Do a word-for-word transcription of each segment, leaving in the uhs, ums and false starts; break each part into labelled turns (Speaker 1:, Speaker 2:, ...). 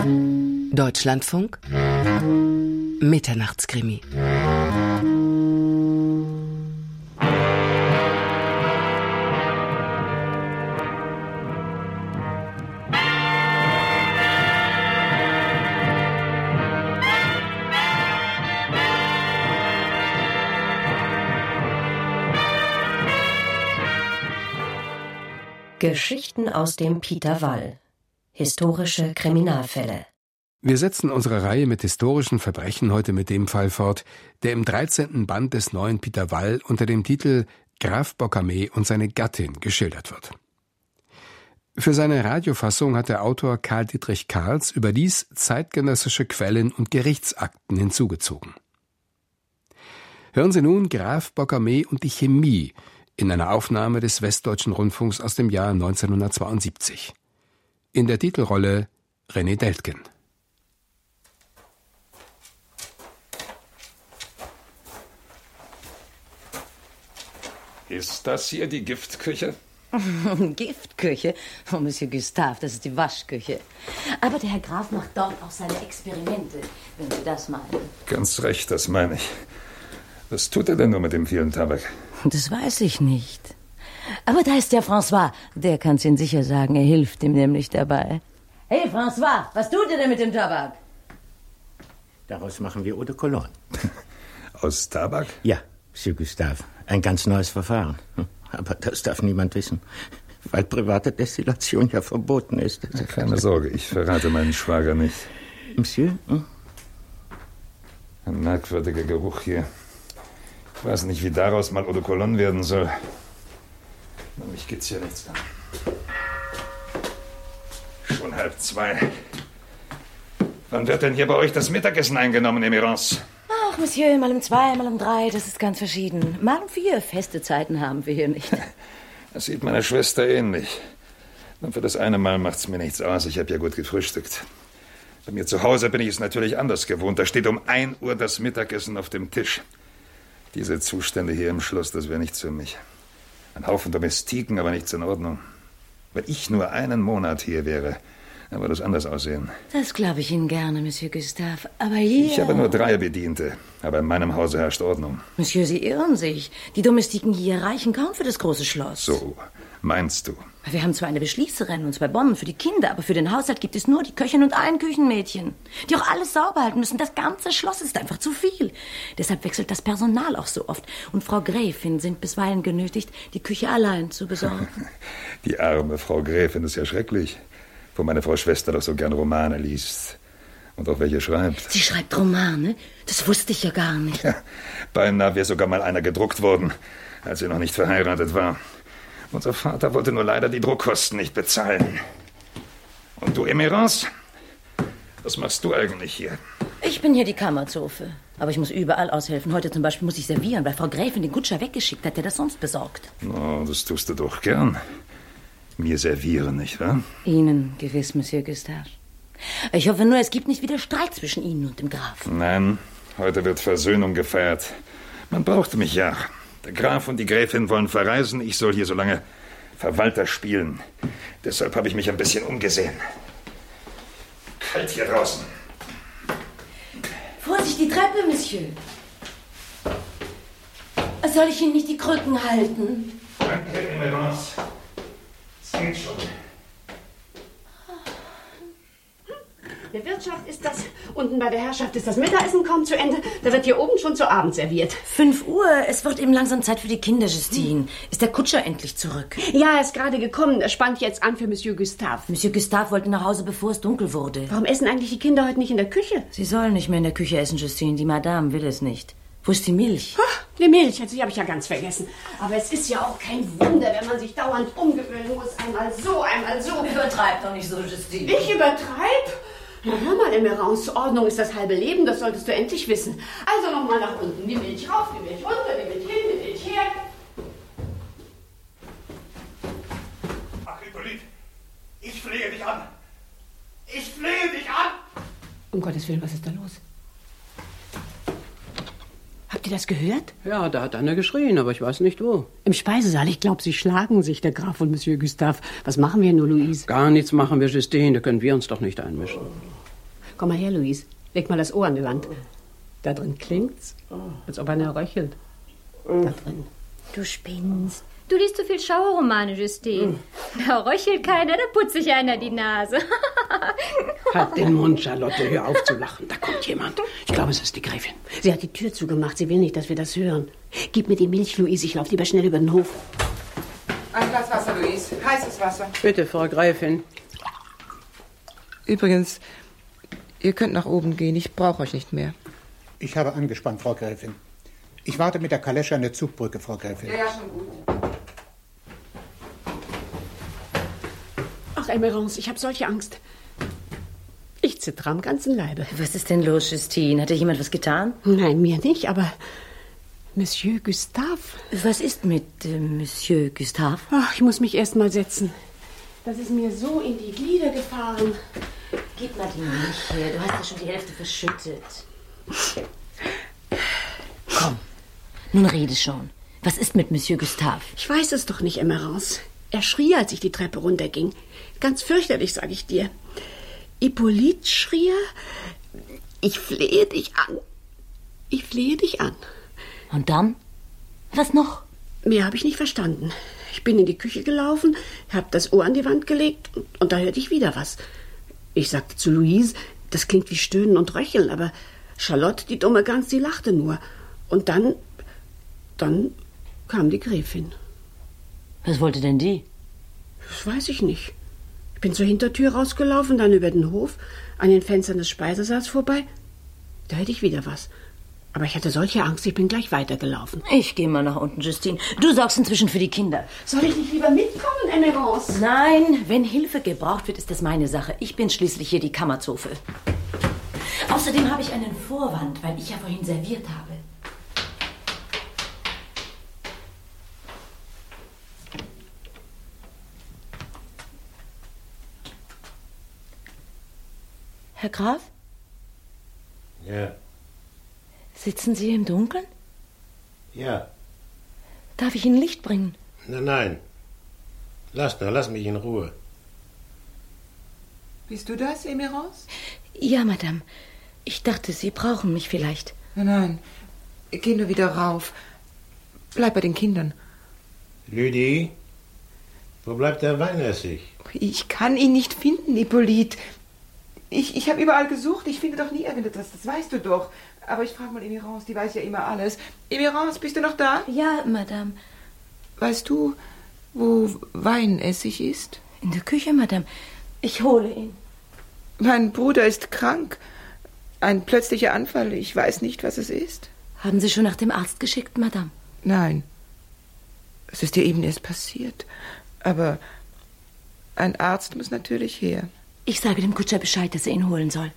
Speaker 1: Deutschlandfunk Mitternachtskrimi.
Speaker 2: Geschichten aus dem Peter Wall. Historische Kriminalfälle.
Speaker 3: Wir setzen unsere Reihe mit historischen Verbrechen heute mit dem Fall fort, der im dreizehnten Band des neuen Peter Wall unter dem Titel Graf Bockarmé und seine Gattin geschildert wird. Für seine Radiofassung hat der Autor Karl Dietrich Karls überdies zeitgenössische Quellen und Gerichtsakten hinzugezogen. Hören Sie nun Graf Bockarmé und die Chemie in einer Aufnahme des Westdeutschen Rundfunks aus dem Jahr neunzehnhundertzweiundsiebzig. In der Titelrolle René Deltgen.
Speaker 4: Ist das hier die Giftküche?
Speaker 5: Giftküche? Oh, Monsieur Gustave, das ist die Waschküche. Aber der Herr Graf macht dort auch seine Experimente, wenn Sie das meinen.
Speaker 4: Ganz recht, das meine ich. Was tut er denn nur mit dem vielen Tabak?
Speaker 5: Das weiß ich nicht. Aber da ist der François. Der kann's Ihnen sicher sagen. Er hilft ihm nämlich dabei. Hey, François, was tut ihr denn mit dem Tabak?
Speaker 6: Daraus machen wir Eau de Cologne.
Speaker 4: Aus Tabak?
Speaker 6: Ja, Monsieur Gustave. Ein ganz neues Verfahren. Aber das darf niemand wissen, weil private Destillation ja verboten ist.
Speaker 4: Keine Sorge, ich verrate meinen Schwager nicht.
Speaker 6: Monsieur? Hm?
Speaker 4: Ein merkwürdiger Geruch hier. Ich weiß nicht, wie daraus mal Eau de Cologne werden soll. Na, mich geht's hier nichts an. Schon halb zwei. Wann wird denn hier bei euch das Mittagessen eingenommen, Emirance?
Speaker 5: Ach, Monsieur, mal um zwei, mal um drei, das ist ganz verschieden. Mal um vier, feste Zeiten haben wir hier nicht.
Speaker 4: Das sieht meiner Schwester ähnlich. Und für das eine Mal macht's mir nichts aus, ich habe ja gut gefrühstückt. Bei mir zu Hause bin ich es natürlich anders gewohnt. Da steht um ein Uhr das Mittagessen auf dem Tisch. Diese Zustände hier im Schloss, das wäre nichts für mich. Ein Haufen Domestiken, aber nichts in Ordnung. Wenn ich nur einen Monat hier wäre, dann würde es anders aussehen.
Speaker 5: Das glaube ich Ihnen gerne, Monsieur Gustave. Aber hier...
Speaker 4: Ich habe nur drei Bediente, aber in meinem Hause herrscht Ordnung.
Speaker 5: Monsieur, Sie irren sich. Die Domestiken hier reichen kaum für das große Schloss.
Speaker 4: So, meinst du?
Speaker 5: Wir haben zwar eine Beschließerin und zwei Bonnen für die Kinder, aber für den Haushalt gibt es nur die Köchin und ein Küchenmädchen, die auch alles sauber halten müssen. Das ganze Schloss ist einfach zu viel. Deshalb wechselt das Personal auch so oft. Und Frau Gräfin sind bisweilen genötigt, die Küche allein zu besorgen.
Speaker 4: Die arme Frau Gräfin ist ja schrecklich, wo meine Frau Schwester doch so gern Romane liest. Und auch welche schreibt.
Speaker 5: Sie schreibt Romane? Das wusste ich ja gar nicht.
Speaker 4: Ja, beinahe wäre sogar mal einer gedruckt worden, als sie noch nicht verheiratet war. Unser Vater wollte nur leider die Druckkosten nicht bezahlen. Und du, Emirance? Was machst du eigentlich hier?
Speaker 5: Ich bin hier die Kammerzofe. Aber ich muss überall aushelfen. Heute zum Beispiel muss ich servieren, weil Frau Gräfin den Kutscher weggeschickt hat, der das sonst besorgt.
Speaker 4: Oh, das tust du doch gern. Mir servieren, nicht wahr?
Speaker 5: Ihnen gewiss, Monsieur Gustave. Ich hoffe nur, es gibt nicht wieder Streit zwischen Ihnen und dem Grafen.
Speaker 4: Nein, heute wird Versöhnung gefeiert. Man braucht mich ja. Der Graf und die Gräfin wollen verreisen. Ich soll hier so lange Verwalter spielen. Deshalb habe ich mich ein bisschen umgesehen. Kalt hier draußen.
Speaker 5: Vorsicht, die Treppe, Monsieur. Soll ich Ihnen nicht die Krücken halten?
Speaker 4: Danke, Emerance. Es geht schon.
Speaker 7: Der Wirtschaft ist das, unten bei der Herrschaft ist das Mittagessen kaum zu Ende. Da wird hier oben schon zu Abend serviert.
Speaker 5: Fünf Uhr, es wird eben langsam Zeit für die Kinder, Justine. Hm. Ist der Kutscher endlich zurück?
Speaker 7: Ja, er ist gerade gekommen. Er spannt jetzt an für Monsieur Gustave.
Speaker 5: Monsieur Gustave wollte nach Hause, bevor es dunkel wurde.
Speaker 7: Warum essen eigentlich die Kinder heute nicht in der Küche?
Speaker 5: Sie sollen nicht mehr in der Küche essen, Justine. Die Madame will es nicht. Wo ist die Milch?
Speaker 7: Ach, die Milch, die habe ich ja ganz vergessen. Aber es ist ja auch kein Wunder, wenn man sich dauernd umgewöhnen muss. Einmal so, einmal so.
Speaker 5: Übertreib doch nicht so, Justine.
Speaker 7: Ich übertreib? Na, hör mal, Emerance, Ordnung ist das halbe Leben, das solltest du endlich wissen. Also noch mal nach unten, die Milch rauf, die Milch runter, die Milch hin, die Milch her.
Speaker 8: Ach, Hippolyt, ich flehe dich an. Ich flehe dich an.
Speaker 7: Um Gottes Willen, was ist da los? Habt ihr das gehört?
Speaker 9: Ja, da hat einer geschrien, aber ich weiß nicht wo.
Speaker 7: Im Speisesaal. Ich glaube, sie schlagen sich, der Graf und Monsieur Gustave. Was machen wir nur, Louise?
Speaker 9: Gar nichts machen wir, Justine. Da können wir uns doch nicht einmischen.
Speaker 7: Komm mal her, Louise. Leg mal das Ohr an die Wand. Da drin klingt's, als ob einer röchelt. Da drin.
Speaker 1: Du spinnst. Du liest so viel Schauerromane, Justine. Da röchelt keiner, da putzt sich einer die Nase.
Speaker 9: Halt den Mund, Charlotte, hör auf zu lachen. Da kommt jemand. Ich glaube, es ist die Gräfin.
Speaker 7: Sie hat die Tür zugemacht. Sie will nicht, dass wir das hören. Gib mir die Milch, Louise. Ich laufe lieber schnell über den Hof.
Speaker 10: Ein Glas Wasser, Louise. Heißes Wasser.
Speaker 9: Bitte, Frau Gräfin.
Speaker 10: Übrigens, ihr könnt nach oben gehen. Ich brauche euch nicht mehr.
Speaker 11: Ich habe angespannt, Frau Gräfin. Ich warte mit der Kalesche an der Zugbrücke, Frau Gräfin.
Speaker 10: Ja, ja, schon gut.
Speaker 7: Ach, Emerance, ich habe solche Angst. Ich zittere am ganzen Leibe.
Speaker 5: Was ist denn los, Justine? Hat dir jemand was getan?
Speaker 7: Nein, mir nicht, aber Monsieur Gustave.
Speaker 5: Was ist mit äh, Monsieur Gustave?
Speaker 7: Ach, ich muss mich erst mal setzen. Das ist mir so in die Glieder gefahren.
Speaker 5: Gib mal die Milch her. Du hast ja schon die Hälfte verschüttet. Komm, nun rede schon. Was ist mit Monsieur Gustave?
Speaker 7: Ich weiß es doch nicht, Emerance. Er schrie, als ich die Treppe runterging. Ganz fürchterlich, sage ich dir. Hippolyte schrie, ich flehe dich an. Ich flehe dich an.
Speaker 5: Und dann? Was noch?
Speaker 7: Mehr habe ich nicht verstanden. Ich bin in die Küche gelaufen, habe das Ohr an die Wand gelegt und, und da hörte ich wieder was. Ich sagte zu Louise, das klingt wie Stöhnen und Röcheln, aber Charlotte, die dumme Gans, die lachte nur. Und dann, dann kam die Gräfin.
Speaker 5: Was wollte denn die?
Speaker 7: Das weiß ich nicht. Ich bin zur Hintertür rausgelaufen, dann über den Hof, an den Fenstern des Speisesaals vorbei. Da hörte ich wieder was. Aber ich hatte solche Angst, ich bin gleich weitergelaufen.
Speaker 5: Ich gehe mal nach unten, Justine. Du sorgst inzwischen für die Kinder.
Speaker 7: Soll ich nicht lieber mitkommen, Emerance?
Speaker 5: Nein, wenn Hilfe gebraucht wird, ist das meine Sache. Ich bin schließlich hier die Kammerzofe. Außerdem habe ich einen Vorwand, weil ich ja vorhin serviert habe. Herr Graf?
Speaker 6: Ja.
Speaker 5: Sitzen Sie im Dunkeln?
Speaker 6: Ja.
Speaker 5: Darf ich Ihnen Licht bringen?
Speaker 6: Nein, nein. Lass nur, lass mich in Ruhe.
Speaker 10: Bist du das, Emerance?
Speaker 5: Ja, Madame. Ich dachte, Sie brauchen mich vielleicht.
Speaker 10: Nein, nein. Geh nur wieder rauf. Bleib bei den Kindern.
Speaker 6: Lydie, wo bleibt der Weinessig?
Speaker 10: Ich kann ihn nicht finden, Hippolyte. Ich, ich habe überall gesucht. Ich finde doch nie irgendetwas. Das weißt du doch. Aber ich frage mal Emerance, die weiß ja immer alles. Emerance, bist du noch da?
Speaker 5: Ja, Madame.
Speaker 10: Weißt du, wo Weinessig ist?
Speaker 5: In der Küche, Madame. Ich hole ihn.
Speaker 10: Mein Bruder ist krank. Ein plötzlicher Anfall. Ich weiß nicht, was es ist.
Speaker 5: Haben Sie schon nach dem Arzt geschickt, Madame?
Speaker 10: Nein. Es ist dir eben erst passiert. Aber ein Arzt muss natürlich her.
Speaker 5: Ich sage dem Kutscher Bescheid, dass er ihn holen soll.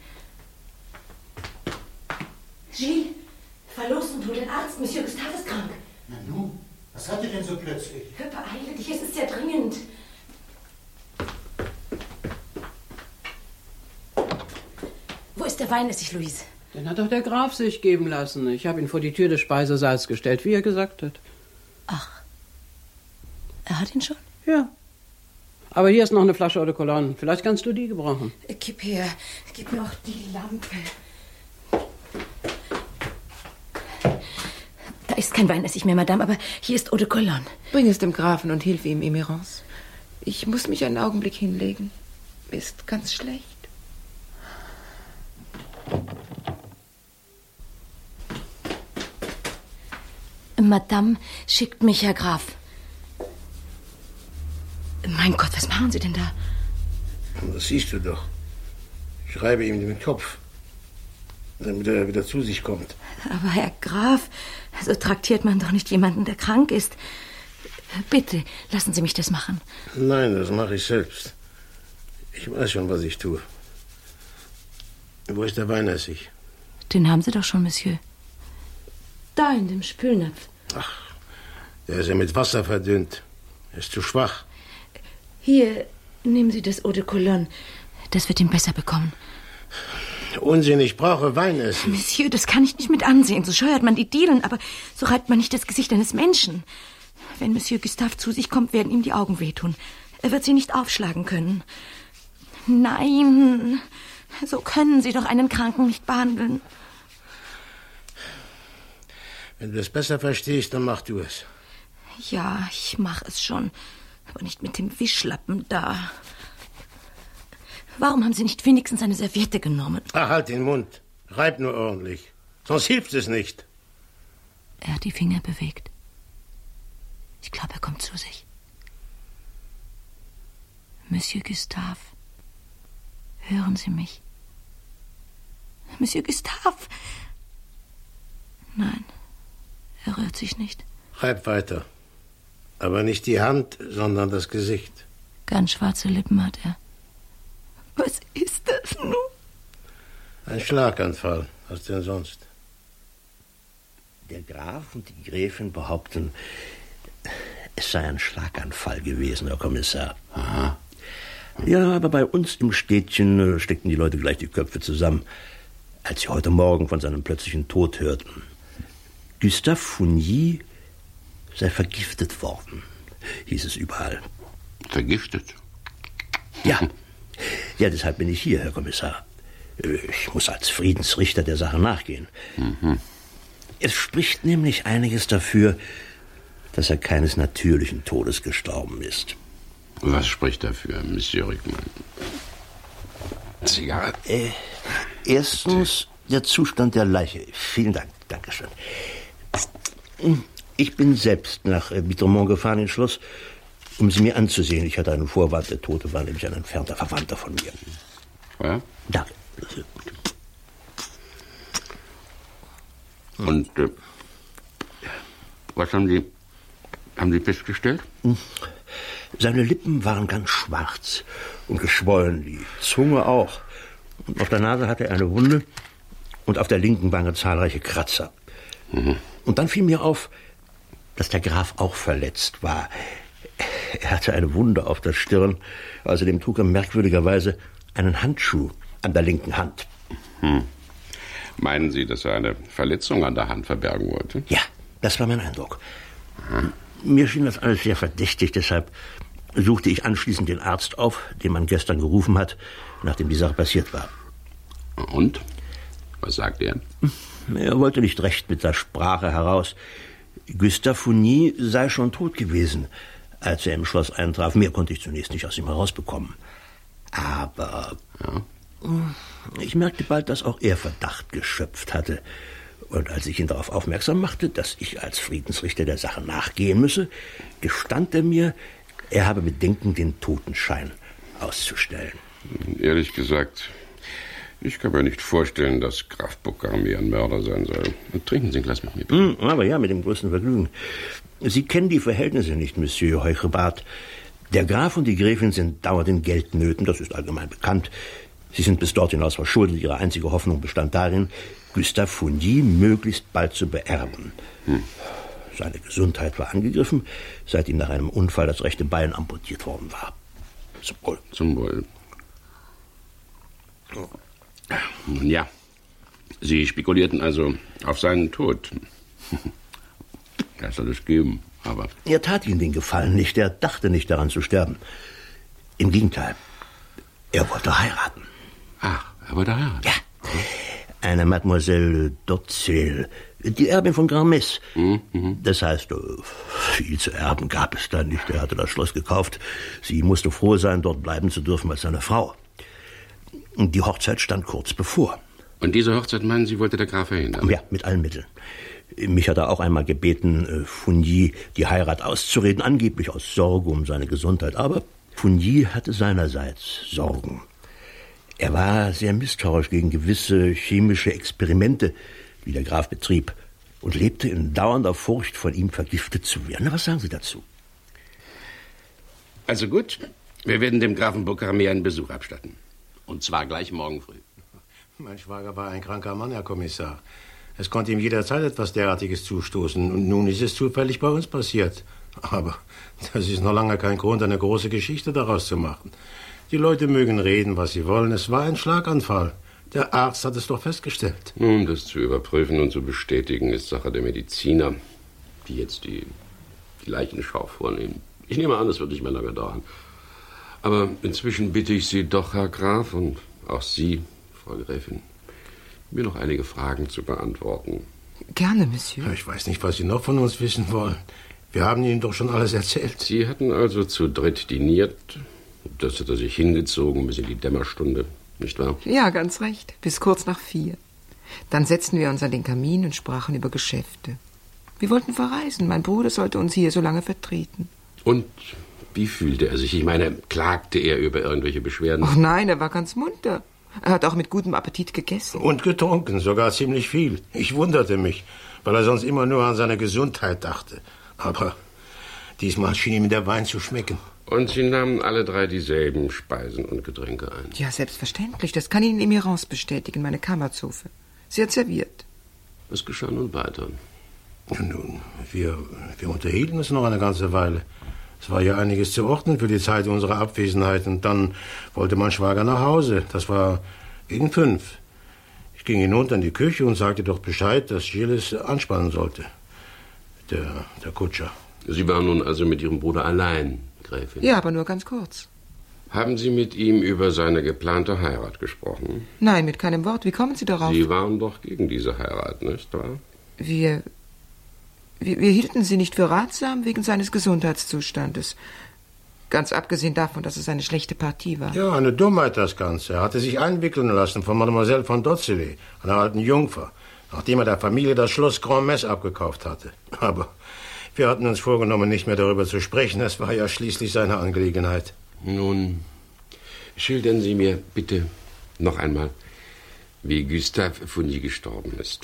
Speaker 5: Gilles, fahr los und hol den Arzt. Monsieur Gustave ist krank.
Speaker 11: Na nun, was hat er denn so plötzlich?
Speaker 5: Hör, beeile dich, es ist sehr dringend. Wo ist der Weinessig, Louise?
Speaker 9: Den hat doch der Graf sich geben lassen. Ich habe ihn vor die Tür des Speisesaals gestellt, wie er gesagt hat.
Speaker 5: Ach, er hat ihn schon?
Speaker 9: Ja. Aber hier ist noch eine Flasche Eau de Cologne. Vielleicht kannst du die gebrauchen.
Speaker 5: Gib her, gib mir auch die Lampe. Da ist kein Weinessig mehr, Madame, aber hier ist Eau de Cologne.
Speaker 10: Bring es dem Grafen und hilf ihm, Emerance. Ich muss mich einen Augenblick hinlegen. Mir ist ganz schlecht.
Speaker 5: Madame schickt mich, Herr Graf. Mein Gott, was machen Sie denn da?
Speaker 6: Das siehst du doch. Ich reibe ihm den Kopf, damit er wieder zu sich kommt.
Speaker 5: Aber Herr Graf, so traktiert man doch nicht jemanden, der krank ist. Bitte, lassen Sie mich das machen.
Speaker 6: Nein, das mache ich selbst. Ich weiß schon, was ich tue. Wo ist der Weinessig?
Speaker 5: Den haben Sie doch schon, Monsieur. Da in dem Spülnapf.
Speaker 6: Ach, der ist ja mit Wasser verdünnt. Er ist zu schwach.
Speaker 5: Hier, nehmen Sie das Eau de Cologne. Das wird ihm besser bekommen.
Speaker 6: Unsinn, ich brauche Weinessig.
Speaker 5: Monsieur, das kann ich nicht mit ansehen. So scheuert man die Dielen, aber so reibt man nicht das Gesicht eines Menschen. Wenn Monsieur Gustave zu sich kommt, werden ihm die Augen wehtun. Er wird sie nicht aufschlagen können. Nein, So können Sie doch einen Kranken nicht behandeln.
Speaker 12: Wenn du es besser verstehst, dann mach du es.
Speaker 5: Ja, ich mach es schon. Aber nicht mit dem Wischlappen da. Warum haben Sie nicht wenigstens eine Serviette genommen?
Speaker 12: Ah, halt den Mund. Reib nur ordentlich. Sonst hilft es nicht.
Speaker 5: Er hat die Finger bewegt. Ich glaube, er kommt zu sich. Monsieur Gustave, hören Sie mich? Monsieur Gustave! Nein, er rührt sich nicht.
Speaker 12: Reib weiter. Aber nicht die Hand, sondern das Gesicht.
Speaker 5: Ganz schwarze Lippen hat er. Was ist das nun?
Speaker 12: Ein Schlaganfall. Was denn sonst?
Speaker 6: Der Graf und die Gräfin behaupten, es sei ein Schlaganfall gewesen, Herr Kommissar. Aha. Ja, aber bei uns im Städtchen steckten die Leute gleich die Köpfe zusammen, als sie heute Morgen von seinem plötzlichen Tod hörten. Gustave Fougny sei vergiftet worden, hieß es überall.
Speaker 13: Vergiftet?
Speaker 6: Ja. Ja, deshalb bin ich hier, Herr Kommissar. Ich muss als Friedensrichter der Sache nachgehen. Mhm. Es spricht nämlich einiges dafür, dass er keines natürlichen Todes gestorben ist.
Speaker 13: Was spricht dafür, Monsieur Rickmann? Zigarre?
Speaker 6: Äh, erstens der Zustand der Leiche. Vielen Dank, Dankeschön. Ich bin selbst nach Vitremont gefahren ins Schloss, um sie mir anzusehen. Ich hatte einen Vorwand, der Tote war nämlich ein entfernter Verwandter von mir.
Speaker 13: Ja?
Speaker 6: Danke.
Speaker 13: Und äh, was haben Sie, haben Sie festgestellt?
Speaker 6: Seine Lippen waren ganz schwarz und geschwollen, die Zunge auch. Und auf der Nase hatte er eine Wunde und auf der linken Wange zahlreiche Kratzer. Mhm. Und dann fiel mir auf, dass der Graf auch verletzt war. Er hatte eine Wunde auf der Stirn. Außerdem trug er merkwürdigerweise einen Handschuh an der linken Hand.
Speaker 13: Hm. Meinen Sie, dass er eine Verletzung an der Hand verbergen wollte?
Speaker 6: Ja, das war mein Eindruck. Aha. Mir schien das alles sehr verdächtig, deshalb suchte ich anschließend den Arzt auf, den man gestern gerufen hat, nachdem die Sache passiert war.
Speaker 13: Und? Was sagt er?
Speaker 6: Er wollte nicht recht mit der Sprache heraus. Gustave Fougny sei schon tot gewesen, als er im Schloss eintraf. Mehr konnte ich zunächst nicht aus ihm herausbekommen. Aber ja. Ich merkte bald, dass auch er Verdacht geschöpft hatte. Und als ich ihn darauf aufmerksam machte, dass ich als Friedensrichter der Sache nachgehen müsse, gestand er mir, er habe Bedenken, den Totenschein auszustellen.
Speaker 13: Ehrlich gesagt, ich kann mir nicht vorstellen, dass Graf Beaucamé ein Mörder sein soll. Trinken Sie ein Glas mit mir, bitte.
Speaker 6: Mm, aber ja, mit dem größten Vergnügen. Sie kennen die Verhältnisse nicht, Monsieur Heuchebart. Der Graf und die Gräfin sind dauernd in Geldnöten, das ist allgemein bekannt. Sie sind bis dort hinaus verschuldet. Ihre einzige Hoffnung bestand darin, Gustave Fougny möglichst bald zu beerben. Hm. Seine Gesundheit war angegriffen, seit ihm nach einem Unfall das rechte Bein amputiert worden war. Zum Wohl.
Speaker 13: Zum Wohl. Nun ja, Sie spekulierten also auf seinen Tod. Das soll es geben, aber...
Speaker 6: Er tat ihm den Gefallen nicht, er dachte nicht daran zu sterben. Im Gegenteil, er wollte heiraten.
Speaker 13: Ach, er wollte heiraten?
Speaker 6: Ja, eine Mademoiselle d'Orsay, die Erbin von Grand-Metz. Mhm. Das heißt, viel zu erben gab es da nicht. Er hatte das Schloss gekauft. Sie musste froh sein, dort bleiben zu dürfen als seine Frau. Die Hochzeit stand kurz bevor.
Speaker 13: Und diese Hochzeit, meinen Sie, wollte der Graf verhindern?
Speaker 6: Ja, mit allen Mitteln. Mich hat er auch einmal gebeten, Fougny die Heirat auszureden, angeblich aus Sorge um seine Gesundheit. Aber Fougny hatte seinerseits Sorgen. Er war sehr misstrauisch gegen gewisse chemische Experimente, die der Graf betrieb, und lebte in dauernder Furcht, von ihm vergiftet zu werden. Na, was sagen Sie dazu?
Speaker 13: Also gut, wir werden dem Grafen Beaucamé einen Besuch abstatten. Und zwar gleich morgen früh.
Speaker 12: Mein Schwager war ein kranker Mann, Herr Kommissar. Es konnte ihm jederzeit etwas derartiges zustoßen. Und nun ist es zufällig bei uns passiert. Aber das ist noch lange kein Grund, eine große Geschichte daraus zu machen. Die Leute mögen reden, was sie wollen. Es war ein Schlaganfall. Der Arzt hat es doch festgestellt.
Speaker 13: Nun, das zu überprüfen und zu bestätigen, ist Sache der Mediziner, die jetzt die, die Leichenschau vornehmen. Ich nehme an, es wird nicht mehr lange dauern. Aber inzwischen bitte ich Sie doch, Herr Graf, und auch Sie, Frau Gräfin, mir noch einige Fragen zu beantworten.
Speaker 10: Gerne, Monsieur.
Speaker 12: Ich weiß nicht, was Sie noch von uns wissen wollen. Wir haben Ihnen doch schon alles erzählt.
Speaker 13: Sie hatten also zu dritt diniert. Das hat er sich hingezogen bis in die Dämmerstunde, nicht wahr?
Speaker 10: Ja, ganz recht. Bis kurz nach vier. Dann setzten wir uns an den Kamin und sprachen über Geschäfte. Wir wollten verreisen. Mein Bruder sollte uns hier so lange vertreten.
Speaker 13: Und wie fühlte er sich? Ich meine, klagte er über irgendwelche Beschwerden?
Speaker 10: Ach nein, er war ganz munter. Er hat auch mit gutem Appetit gegessen.
Speaker 12: Und getrunken, sogar ziemlich viel. Ich wunderte mich, weil er sonst immer nur an seine Gesundheit dachte. Aber diesmal schien ihm der Wein zu schmecken.
Speaker 13: Und Sie nahmen alle drei dieselben Speisen und Getränke ein?
Speaker 10: Ja, selbstverständlich. Das kann Ihnen Emirance bestätigen, meine Kammerzofe. Sie hat serviert.
Speaker 13: Was geschah nun weiter?
Speaker 12: Nun, wir, wir unterhielten uns noch eine ganze Weile. Es war ja einiges zu ordnen für die Zeit unserer Abwesenheit. Und dann wollte mein Schwager nach Hause. Das war gegen fünf. Ich ging hinunter in die Küche und sagte doch Bescheid, dass Gilles anspannen sollte. Der, der Kutscher.
Speaker 13: Sie waren nun also mit Ihrem Bruder allein, Gräfin?
Speaker 10: Ja, aber nur ganz kurz.
Speaker 13: Haben Sie mit ihm über seine geplante Heirat gesprochen?
Speaker 10: Nein, mit keinem Wort. Wie kommen Sie darauf?
Speaker 13: Sie waren doch gegen diese Heirat, nicht wahr?
Speaker 10: Wir, wir, wir hielten sie nicht für ratsam wegen seines Gesundheitszustandes. Ganz abgesehen davon, dass es eine schlechte Partie war.
Speaker 12: Ja, eine Dummheit das Ganze. Er hatte sich einwickeln lassen von Mademoiselle von Dotzely, einer alten Jungfer, nachdem er der Familie das Schloss Grand Metz abgekauft hatte. Aber wir hatten uns vorgenommen, nicht mehr darüber zu sprechen. Es war ja schließlich seine Angelegenheit.
Speaker 13: Nun, schildern Sie mir bitte noch einmal, wie Gustave Fournier gestorben ist.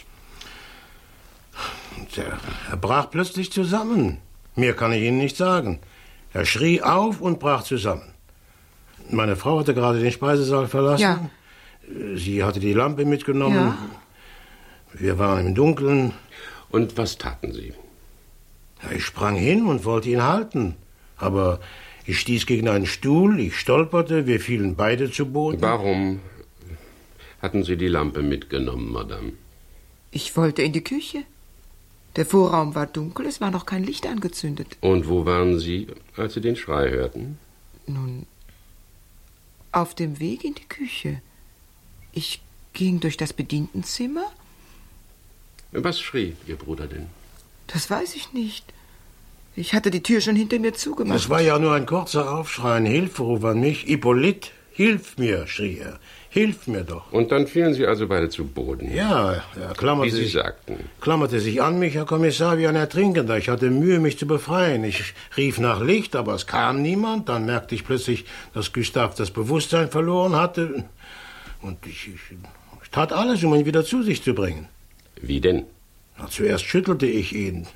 Speaker 12: Er, er brach plötzlich zusammen. Mehr kann ich Ihnen nicht sagen. Er schrie auf und brach zusammen. Meine Frau hatte gerade den Speisesaal verlassen.
Speaker 10: Ja.
Speaker 12: Sie hatte die Lampe mitgenommen.
Speaker 10: Ja.
Speaker 12: Wir waren im Dunkeln.
Speaker 13: Und was taten Sie?
Speaker 12: Ich sprang hin und wollte ihn halten. Aber ich stieß gegen einen Stuhl, ich stolperte, wir fielen beide zu Boden.
Speaker 13: Warum hatten Sie die Lampe mitgenommen, Madame?
Speaker 10: Ich wollte in die Küche. Der Vorraum war dunkel, es war noch kein Licht angezündet.
Speaker 13: Und wo waren Sie, als Sie den Schrei hörten?
Speaker 10: Nun, auf dem Weg in die Küche. Ich ging durch das Bedientenzimmer.
Speaker 13: Was schrie Ihr Bruder denn?
Speaker 10: Das weiß ich nicht. Ich hatte die Tür schon hinter mir zugemacht.
Speaker 12: Es war ja nur ein kurzer Aufschrei, ein Hilferuf an mich. Hippolyte, hilf mir, schrie er. Hilf mir doch.
Speaker 13: Und dann fielen Sie also beide zu Boden?
Speaker 12: Ja, er klammerte,
Speaker 13: wie Sie
Speaker 12: sich,
Speaker 13: sagten.
Speaker 12: klammerte sich an mich, Herr Kommissar, wie ein Ertrinkender. Ich hatte Mühe, mich zu befreien. Ich rief nach Licht, aber es kam niemand. Dann merkte ich plötzlich, dass Gustave das Bewusstsein verloren hatte. Und ich, ich, ich tat alles, um ihn wieder zu sich zu bringen.
Speaker 13: Wie denn?
Speaker 12: Na, zuerst schüttelte ich ihn.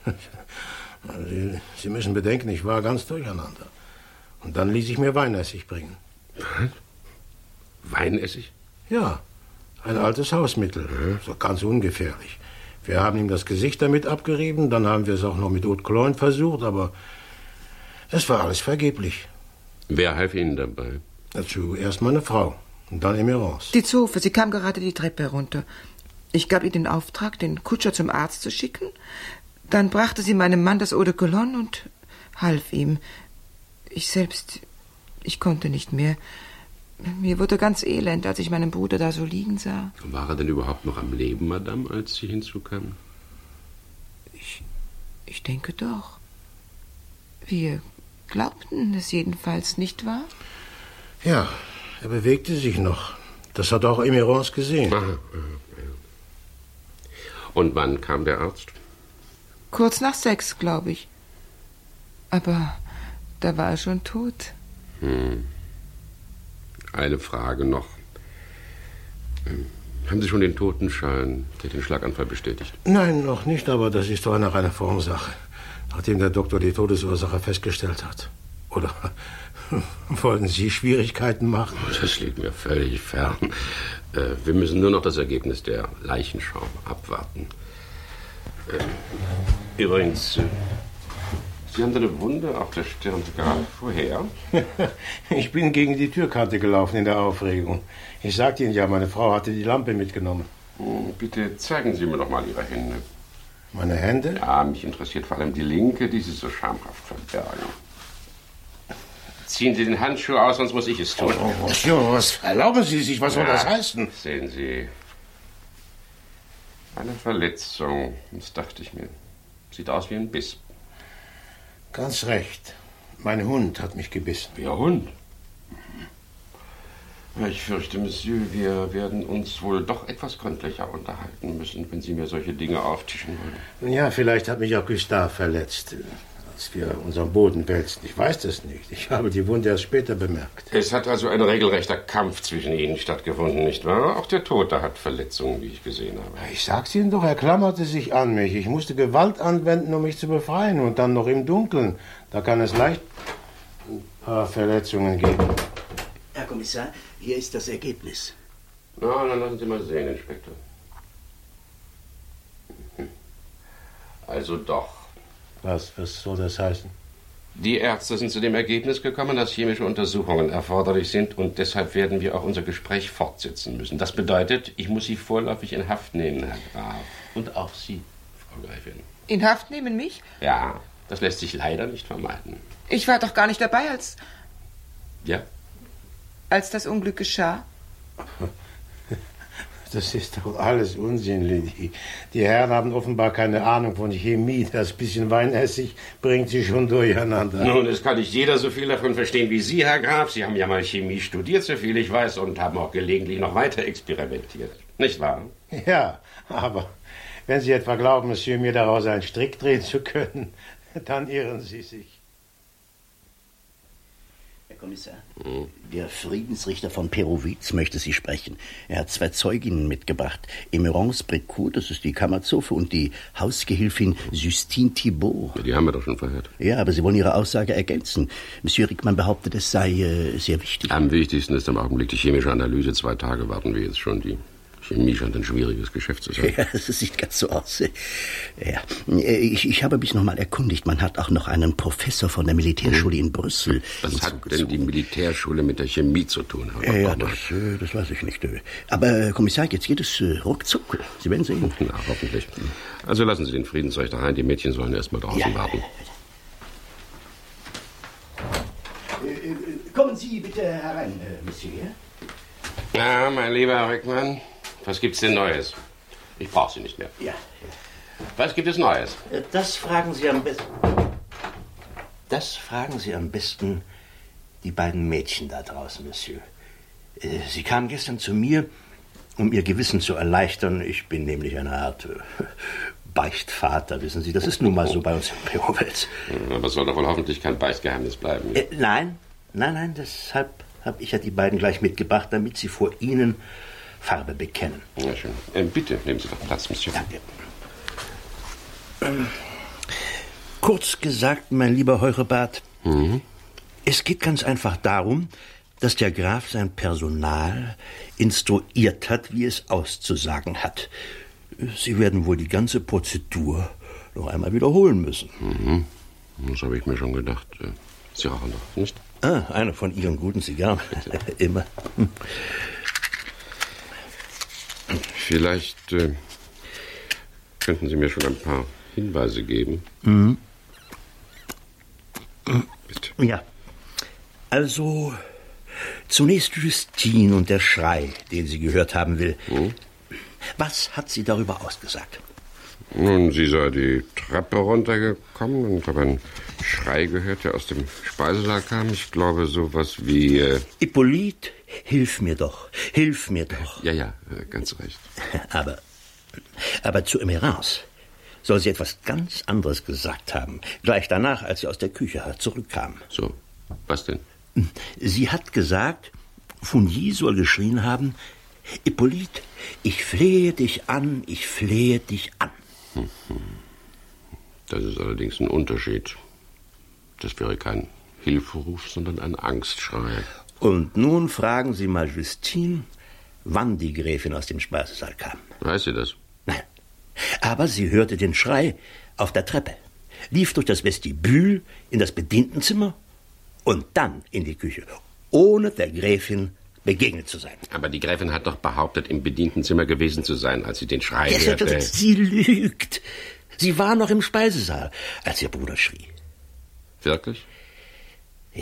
Speaker 12: Sie, Sie müssen bedenken, ich war ganz durcheinander. Und dann ließ ich mir Weinessig bringen.
Speaker 13: Was? Weinessig?
Speaker 12: Ja, ein altes Hausmittel. Mhm. So ganz ungefährlich. Wir haben ihm das Gesicht damit abgerieben, dann haben wir es auch noch mit Eau de Cologne versucht, aber es war alles vergeblich.
Speaker 13: Wer half Ihnen dabei?
Speaker 12: Zuerst meine Frau und dann Emirance.
Speaker 10: Die Zofe, sie kam gerade die Treppe herunter. Ich gab ihr den Auftrag, den Kutscher zum Arzt zu schicken. Dann brachte sie meinem Mann das Eau de Cologne und half ihm. Ich selbst, ich konnte nicht mehr. Mir wurde ganz elend, als ich meinen Bruder da so liegen sah.
Speaker 13: War er denn überhaupt noch am Leben, Madame, als Sie hinzukamen?
Speaker 10: Ich, ich denke doch. Wir glaubten es jedenfalls, nicht wahr?
Speaker 12: Ja, er bewegte sich noch. Das hat auch Emirance gesehen.
Speaker 13: Aha, aha, ja. Und wann kam der Arzt?
Speaker 10: Kurz nach sechs, glaube ich. Aber da war er schon tot.
Speaker 13: Hm. Eine Frage noch. Haben Sie schon den Totenschein, der den Schlaganfall bestätigt?
Speaker 12: Nein, noch nicht, aber das ist doch eine reine Formsache. Nachdem der Doktor die Todesursache festgestellt hat. Oder wollen Sie Schwierigkeiten machen?
Speaker 13: Das liegt mir völlig fern. Wir müssen nur noch das Ergebnis der Leichenschau abwarten. Übrigens, Sie haben eine Wunde auf der Stirn gehabt. Woher?
Speaker 12: Ich bin gegen die Türkante gelaufen in der Aufregung. Ich sagte Ihnen ja, meine Frau hatte die Lampe mitgenommen.
Speaker 13: Bitte zeigen Sie mir doch mal Ihre Hände.
Speaker 12: Meine Hände?
Speaker 13: Ja, mich interessiert vor allem die linke, die Sie so schamhaft verbergen. Ziehen Sie den Handschuh aus, sonst muss ich es tun.
Speaker 12: Oh, Monsieur, was erlauben Sie sich? Was soll
Speaker 13: ja,
Speaker 12: das heißen?
Speaker 13: Sehen Sie. Eine Verletzung, das dachte ich mir. Sieht aus wie ein Biss.
Speaker 12: Ganz recht. Mein Hund hat mich gebissen.
Speaker 13: Ihr Hund? Ich fürchte, Monsieur, wir werden uns wohl doch etwas gründlicher unterhalten müssen, wenn Sie mir solche Dinge auftischen wollen.
Speaker 12: Ja, vielleicht hat mich auch Gustave verletzt, als wir unseren Boden wälzten. Ich weiß das nicht. Ich habe die Wunde erst später bemerkt.
Speaker 13: Es hat also ein regelrechter Kampf zwischen Ihnen stattgefunden, nicht wahr? Auch der Tote hat Verletzungen, wie ich gesehen habe.
Speaker 12: Ich sag's Ihnen doch, er klammerte sich an mich. Ich musste Gewalt anwenden, um mich zu befreien. Und dann noch im Dunkeln. Da kann es leicht ein paar Verletzungen geben.
Speaker 6: Herr Kommissar, hier ist das Ergebnis.
Speaker 13: Na, dann lassen Sie mal sehen, Inspektor. Also doch.
Speaker 12: Was, was soll das heißen?
Speaker 13: Die Ärzte sind zu dem Ergebnis gekommen, dass chemische Untersuchungen erforderlich sind und deshalb werden wir auch unser Gespräch fortsetzen müssen. Das bedeutet, ich muss Sie vorläufig in Haft nehmen, Herr Graf. Und auch Sie, Frau Gräfin.
Speaker 10: In Haft nehmen mich?
Speaker 13: Ja, das lässt sich leider nicht vermeiden.
Speaker 10: Ich war doch gar nicht dabei, als...
Speaker 13: Ja?
Speaker 10: Als das Unglück geschah?
Speaker 12: Das ist doch alles Unsinn, Lydie. Die Herren haben offenbar keine Ahnung von Chemie. Das bisschen Weinessig bringt sie schon durcheinander.
Speaker 13: Nun, es kann nicht jeder so viel davon verstehen wie Sie, Herr Graf. Sie haben ja mal Chemie studiert, so viel ich weiß, und haben auch gelegentlich noch weiter experimentiert. Nicht wahr?
Speaker 12: Ja, aber wenn Sie etwa glauben, Monsieur, mir daraus einen Strick drehen zu können, dann irren Sie sich.
Speaker 6: Herr Kommissar, hm. der Friedensrichter von Perowitz möchte Sie sprechen. Er hat zwei Zeuginnen mitgebracht. Emerance Brécourt, das ist die Kammerzofe, und die Hausgehilfin Justine Thibault.
Speaker 13: Ja, die haben wir doch schon verhört.
Speaker 6: Ja, aber Sie wollen Ihre Aussage ergänzen. Monsieur Rickmann behauptet, es sei äh, sehr wichtig.
Speaker 13: Am wichtigsten ist im Augenblick die chemische Analyse. Zwei Tage warten wir jetzt schon. Die Chemie scheint ein schwieriges Geschäft zu sein.
Speaker 6: Ja, das sieht ganz so aus. Ja, ich, ich habe mich noch mal erkundigt. Man hat auch noch einen Professor von der Militärschule in Brüssel.
Speaker 13: Was hat denn die Militärschule mit der Chemie zu tun?
Speaker 6: Ja, ja das, das weiß ich nicht. Aber, Kommissar, jetzt geht es ruckzuck. Sie werden sehen.
Speaker 13: Na, hoffentlich. Also lassen Sie den Friedensrichter rein. Die Mädchen sollen erst mal draußen ja. warten.
Speaker 6: Kommen Sie bitte herein, Monsieur.
Speaker 13: Ja, mein lieber Herr Rickmann. Was gibt's denn Neues? Ich brauche Sie nicht mehr.
Speaker 6: Ja.
Speaker 13: Was gibt es Neues?
Speaker 6: Das fragen Sie am besten. Das fragen Sie am besten die beiden Mädchen da draußen, Monsieur. Sie kamen gestern zu mir, um ihr Gewissen zu erleichtern. Ich bin nämlich eine Art Beichtvater, wissen Sie. Das ist nun mal so bei uns in Perowitz.
Speaker 13: Aber es soll doch wohl hoffentlich kein Beichtgeheimnis bleiben.
Speaker 6: Äh, nein, nein, nein, deshalb habe ich ja die beiden gleich mitgebracht, damit sie vor Ihnen Farbe bekennen.
Speaker 13: Ja, schön. Ähm, bitte, nehmen Sie doch Platz, Monsieur.
Speaker 6: Danke. Ähm, kurz gesagt, mein lieber Heurebart, mhm. es geht ganz einfach darum, dass der Graf sein Personal instruiert hat, wie es auszusagen hat. Sie werden wohl die ganze Prozedur noch einmal wiederholen müssen.
Speaker 13: Mhm. Das habe ich mir schon gedacht. Sie rauchen doch, nicht?
Speaker 6: Ah, eine von Ihren guten Zigarren. Immer.
Speaker 13: Vielleicht äh, könnten Sie mir schon ein paar Hinweise geben.
Speaker 6: Mhm.
Speaker 13: Bitte.
Speaker 6: Ja. Also, zunächst Justine und der Schrei, den sie gehört haben will. Mhm. Was hat sie darüber ausgesagt?
Speaker 13: Nun, sie sei die Treppe runtergekommen und habe einen Schrei gehört, der aus dem Speisesaal kam. Ich glaube, sowas wie... Äh
Speaker 6: Hippolyte, hilf mir doch, hilf mir doch.
Speaker 13: Ja, ja, ganz recht.
Speaker 6: Aber, aber zu Emerance soll sie etwas ganz anderes gesagt haben. Gleich danach, als sie aus der Küche zurückkam.
Speaker 13: So, was denn?
Speaker 6: Sie hat gesagt, Fournier soll geschrien haben, Hippolyte, ich flehe dich an, ich flehe dich an.
Speaker 13: Das ist allerdings ein Unterschied. Das wäre kein Hilferuf, sondern ein Angstschrei.
Speaker 6: Und nun fragen Sie mal Justine, wann die Gräfin aus dem Speisesaal kam.
Speaker 13: Weiß sie das?
Speaker 6: Nein. Aber sie hörte den Schrei auf der Treppe, lief durch das Vestibül in das Bedientenzimmer und dann in die Küche, ohne der Gräfin begegnet zu sein.
Speaker 13: Aber die Gräfin hat doch behauptet, im Bedientenzimmer gewesen zu sein, als sie den Schrei
Speaker 6: ja,
Speaker 13: hörte.
Speaker 6: Sie lügt. Sie war noch im Speisesaal, als ihr Bruder schrie.
Speaker 13: Wirklich?
Speaker 6: Ja,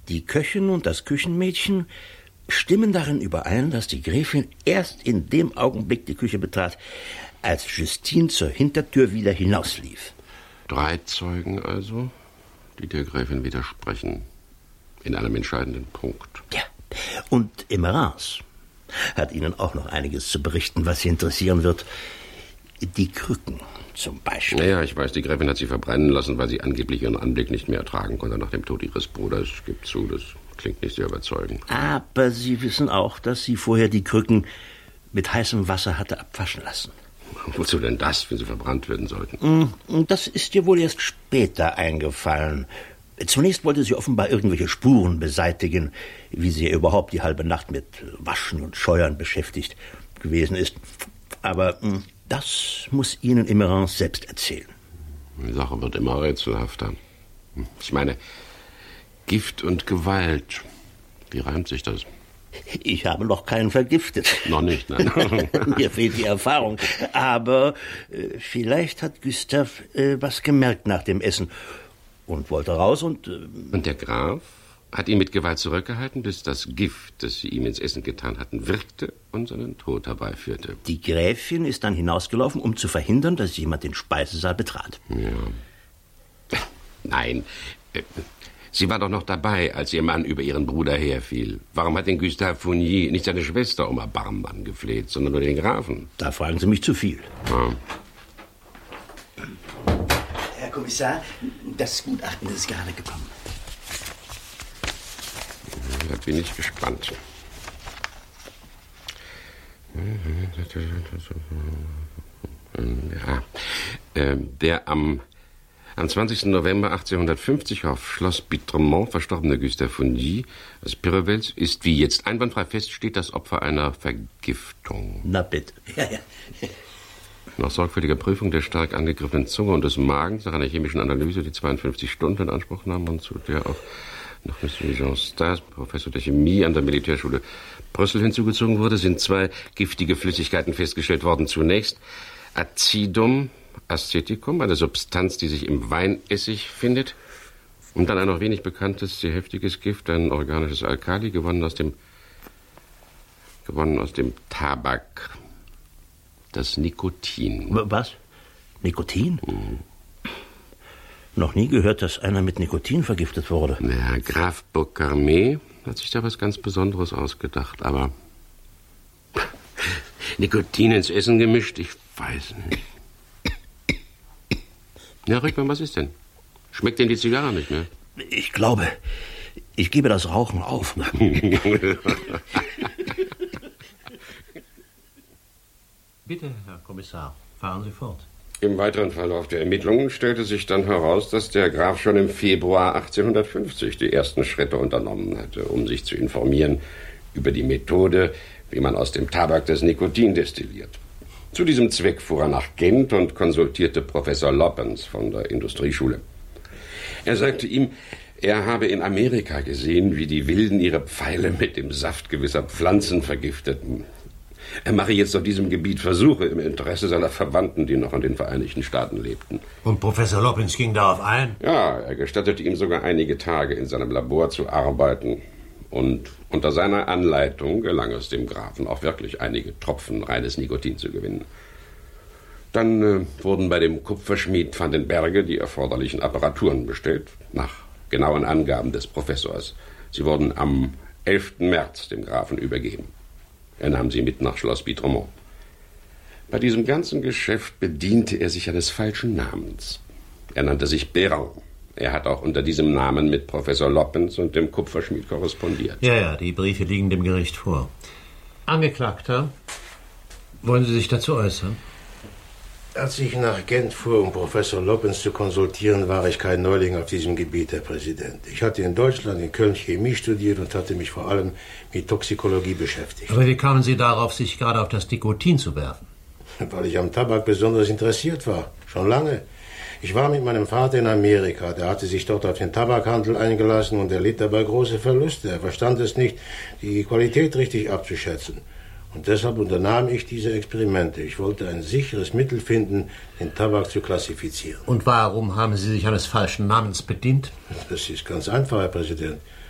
Speaker 6: Die Köchin und das Küchenmädchen stimmen darin überein, dass die Gräfin erst in dem Augenblick die Küche betrat, als Justine zur Hintertür wieder hinauslief.
Speaker 13: Drei Zeugen also, die der Gräfin widersprechen. In einem entscheidenden Punkt.
Speaker 6: Ja, und Emerance hat Ihnen auch noch einiges zu berichten, was Sie interessieren wird. Die Krücken zum Beispiel.
Speaker 13: Naja, ich weiß, die Gräfin hat sie verbrennen lassen, weil sie angeblich ihren Anblick nicht mehr ertragen konnte nach dem Tod ihres Bruders. Ich gebe zu, das klingt nicht sehr überzeugend.
Speaker 6: Aber Sie wissen auch, dass sie vorher die Krücken mit heißem Wasser hatte abwaschen lassen.
Speaker 13: Wozu denn das, wenn sie verbrannt werden sollten?
Speaker 6: Das ist ihr wohl erst später eingefallen. Zunächst wollte sie offenbar irgendwelche Spuren beseitigen, wie sie überhaupt die halbe Nacht mit Waschen und Scheuern beschäftigt gewesen ist. Aber das muss Ihnen Emerance selbst erzählen.
Speaker 13: Die Sache wird immer rätselhafter. Ich meine, Gift und Gewalt. Wie reimt sich das?
Speaker 6: Ich habe noch keinen vergiftet.
Speaker 13: Noch nicht, nein.
Speaker 6: Mir fehlt die Erfahrung. Aber äh, vielleicht hat Gustav äh, was gemerkt nach dem Essen und wollte raus und... Äh,
Speaker 13: und der Graf hat ihn mit Gewalt zurückgehalten, bis das Gift, das sie ihm ins Essen getan hatten, wirkte und seinen Tod herbeiführte.
Speaker 6: Die Gräfin ist dann hinausgelaufen, um zu verhindern, dass jemand den Speisesaal betrat.
Speaker 13: Ja. Nein, äh, sie war doch noch dabei, als ihr Mann über ihren Bruder herfiel. Warum hat denn Gustave Fournier nicht seine Schwester um Erbarmen angefleht, sondern nur den Grafen?
Speaker 6: Da fragen Sie mich zu viel.
Speaker 13: Ja.
Speaker 6: Herr Kommissar, das Gutachten ist gerade gekommen.
Speaker 13: Da bin ich gespannt. Ja, äh, der am... Am zwanzigsten November achtzehnhundertfünfzig auf Schloss Bitremont verstorbene Gustave Fournier aus Pirowels ist, wie jetzt einwandfrei feststeht, das Opfer einer Vergiftung.
Speaker 6: Na bitte. Ja, ja.
Speaker 13: Nach sorgfältiger Prüfung der stark angegriffenen Zunge und des Magens, nach einer chemischen Analyse, die zweiundfünfzig Stunden in Anspruch nahm und zu der auch noch Monsieur Jean Stas, Professor der Chemie an der Militärschule Brüssel hinzugezogen wurde, sind zwei giftige Flüssigkeiten festgestellt worden. Zunächst Acidum Aceticum, eine Substanz, die sich im Weinessig findet. Und dann ein noch wenig bekanntes, sehr heftiges Gift, ein organisches Alkali, gewonnen aus dem, gewonnen aus dem Tabak. Das Nikotin.
Speaker 6: Was? Nikotin? Mhm. Noch nie gehört, dass einer mit Nikotin vergiftet wurde.
Speaker 13: Ja, Graf Beaucarmé hat sich da was ganz Besonderes ausgedacht, aber Nikotin ins Essen gemischt, ich weiß nicht. Ja, Rickmann, was ist denn? Schmeckt denn die Zigarre nicht mehr?
Speaker 6: Ich glaube, ich gebe das Rauchen auf. Bitte, Herr Kommissar, fahren Sie fort.
Speaker 13: Im weiteren Verlauf der Ermittlungen stellte sich dann heraus, dass der Graf schon im Februar achtzehnhundertfünfzig die ersten Schritte unternommen hatte, um sich zu informieren über die Methode, wie man aus dem Tabak das Nikotin destilliert. Zu diesem Zweck fuhr er nach Gent und konsultierte Professor Loppens von der Industrieschule. Er sagte ihm, er habe in Amerika gesehen, wie die Wilden ihre Pfeile mit dem Saft gewisser Pflanzen vergifteten. Er mache jetzt auf diesem Gebiet Versuche im Interesse seiner Verwandten, die noch in den Vereinigten Staaten lebten.
Speaker 6: Und Professor Loppens ging darauf ein?
Speaker 13: Ja, er gestattete ihm sogar einige Tage in seinem Labor zu arbeiten. Und unter seiner Anleitung gelang es dem Grafen auch wirklich einige Tropfen reines Nikotin zu gewinnen. Dann äh, wurden bei dem Kupferschmied van den Berge die erforderlichen Apparaturen bestellt, nach genauen Angaben des Professors. Sie wurden am elften März dem Grafen übergeben. Er nahm sie mit nach Schloss Bitremont. Bei diesem ganzen Geschäft bediente er sich eines falschen Namens. Er nannte sich Béran. Er hat auch unter diesem Namen mit Professor Loppens und dem Kupferschmied korrespondiert.
Speaker 6: Ja, ja, die Briefe liegen dem Gericht vor. Angeklagter, wollen Sie sich dazu äußern?
Speaker 12: Als ich nach Gent fuhr, um Professor Loppens zu konsultieren, war ich kein Neuling auf diesem Gebiet, Herr Präsident. Ich hatte in Deutschland, in Köln Chemie studiert und hatte mich vor allem mit Toxikologie beschäftigt.
Speaker 6: Aber wie kamen Sie darauf, sich gerade auf das Nikotin zu werfen?
Speaker 12: Weil ich am Tabak besonders interessiert war. Schon lange. Ich war mit meinem Vater in Amerika. Der hatte sich dort auf den Tabakhandel eingelassen und er litt dabei große Verluste. Er verstand es nicht, die Qualität richtig abzuschätzen. Und deshalb unternahm ich diese Experimente. Ich wollte ein sicheres Mittel finden, den Tabak zu klassifizieren.
Speaker 6: Und warum haben Sie sich eines falschen Namens bedient?
Speaker 12: Das ist ganz einfach, Herr Präsident.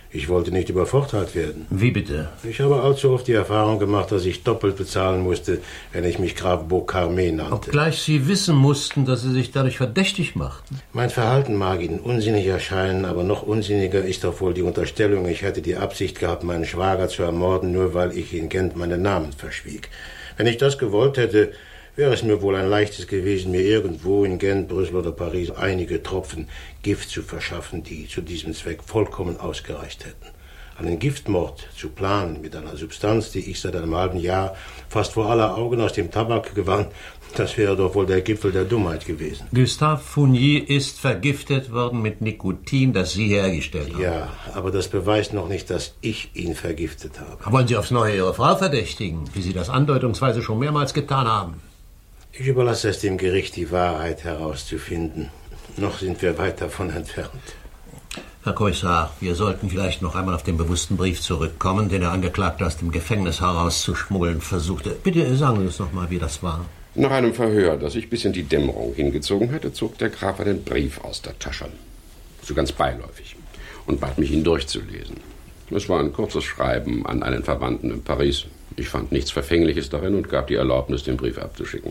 Speaker 12: Ich wollte nicht übervorteilt werden.
Speaker 6: Wie bitte?
Speaker 12: Ich habe allzu oft die Erfahrung gemacht, dass ich doppelt bezahlen musste, wenn ich mich Graf Beaucarmé nannte.
Speaker 6: Obgleich Sie wissen mussten, dass Sie sich dadurch verdächtig machten.
Speaker 12: Mein Verhalten mag Ihnen unsinnig erscheinen, aber noch unsinniger ist doch wohl die Unterstellung, ich hätte die Absicht gehabt, meinen Schwager zu ermorden, nur weil ich in Gent meinen Namen verschwieg. Wenn ich das gewollt hätte, wäre es mir wohl ein leichtes gewesen, mir irgendwo in Gent, Brüssel oder Paris einige Tropfen Gift zu verschaffen, die zu diesem Zweck vollkommen ausgereicht hätten. Einen Giftmord zu planen mit einer Substanz, die ich seit einem halben Jahr fast vor aller Augen aus dem Tabak gewann, das wäre doch wohl der Gipfel der Dummheit gewesen.
Speaker 6: Gustave Fournier ist vergiftet worden mit Nikotin, das Sie hergestellt haben.
Speaker 12: Ja, aber das beweist noch nicht, dass ich ihn vergiftet habe.
Speaker 6: Wollen Sie aufs Neue Ihre Frau verdächtigen, wie Sie das andeutungsweise schon mehrmals getan haben?
Speaker 12: Ich überlasse es dem Gericht, die Wahrheit herauszufinden. Noch sind wir weit davon entfernt.
Speaker 6: Herr Kommissar, wir sollten vielleicht noch einmal auf den bewussten Brief zurückkommen, den der Angeklagte aus dem Gefängnis herauszuschmuggeln versuchte. Bitte sagen Sie uns noch mal, wie das war.
Speaker 13: Nach einem Verhör, das sich bis in die Dämmerung hingezogen hatte, zog der Graf einen Brief aus der Tasche. So ganz beiläufig. Und bat mich, ihn durchzulesen. Es war ein kurzes Schreiben an einen Verwandten in Paris. Ich fand nichts Verfängliches darin und gab die Erlaubnis, den Brief abzuschicken.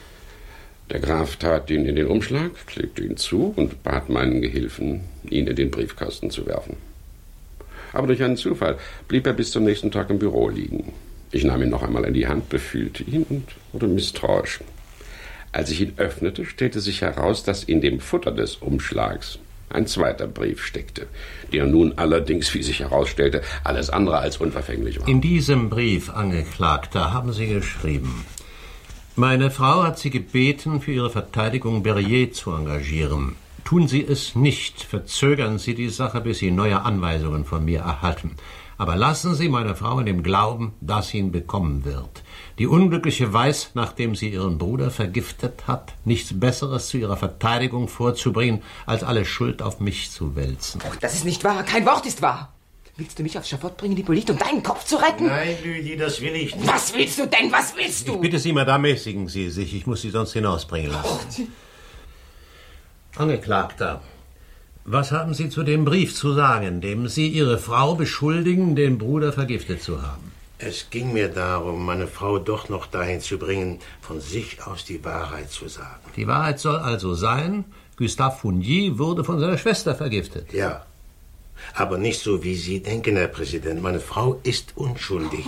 Speaker 13: Der Graf tat ihn in den Umschlag, klebte ihn zu und bat meinen Gehilfen, ihn in den Briefkasten zu werfen. Aber durch einen Zufall blieb er bis zum nächsten Tag im Büro liegen. Ich nahm ihn noch einmal in die Hand, befühlte ihn und wurde misstrauisch. Als ich ihn öffnete, stellte sich heraus, dass in dem Futter des Umschlags ein zweiter Brief steckte, der nun allerdings, wie sich herausstellte, alles andere als unverfänglich war.
Speaker 6: In diesem Brief, Angeklagter, haben Sie geschrieben: Meine Frau hat Sie gebeten, für Ihre Verteidigung Berryer zu engagieren. Tun Sie es nicht, verzögern Sie die Sache, bis Sie neue Anweisungen von mir erhalten. Aber lassen Sie meine Frau in dem Glauben, dass sie ihn bekommen wird. Die Unglückliche weiß, nachdem sie ihren Bruder vergiftet hat, nichts Besseres zu ihrer Verteidigung vorzubringen, als alle Schuld auf mich zu wälzen.
Speaker 10: Oh, das ist nicht wahr. Kein Wort ist wahr. Willst du mich aufs Schafott bringen, Hippolyte, um deinen Kopf zu retten?
Speaker 6: Nein, Lydie, das will ich nicht.
Speaker 10: Was willst du denn? Was willst du?
Speaker 6: Ich bitte Sie, Madame, mäßigen Sie sich. Ich muss Sie sonst hinausbringen lassen. Oh. Angeklagter, was haben Sie zu dem Brief zu sagen, dem Sie Ihre Frau beschuldigen, den Bruder vergiftet zu haben?
Speaker 12: Es ging mir darum, meine Frau doch noch dahin zu bringen, von sich aus die Wahrheit zu sagen.
Speaker 6: Die Wahrheit soll also sein, Gustave Fournier wurde von seiner Schwester vergiftet.
Speaker 12: Ja, aber nicht so, wie Sie denken, Herr Präsident. Meine Frau ist unschuldig.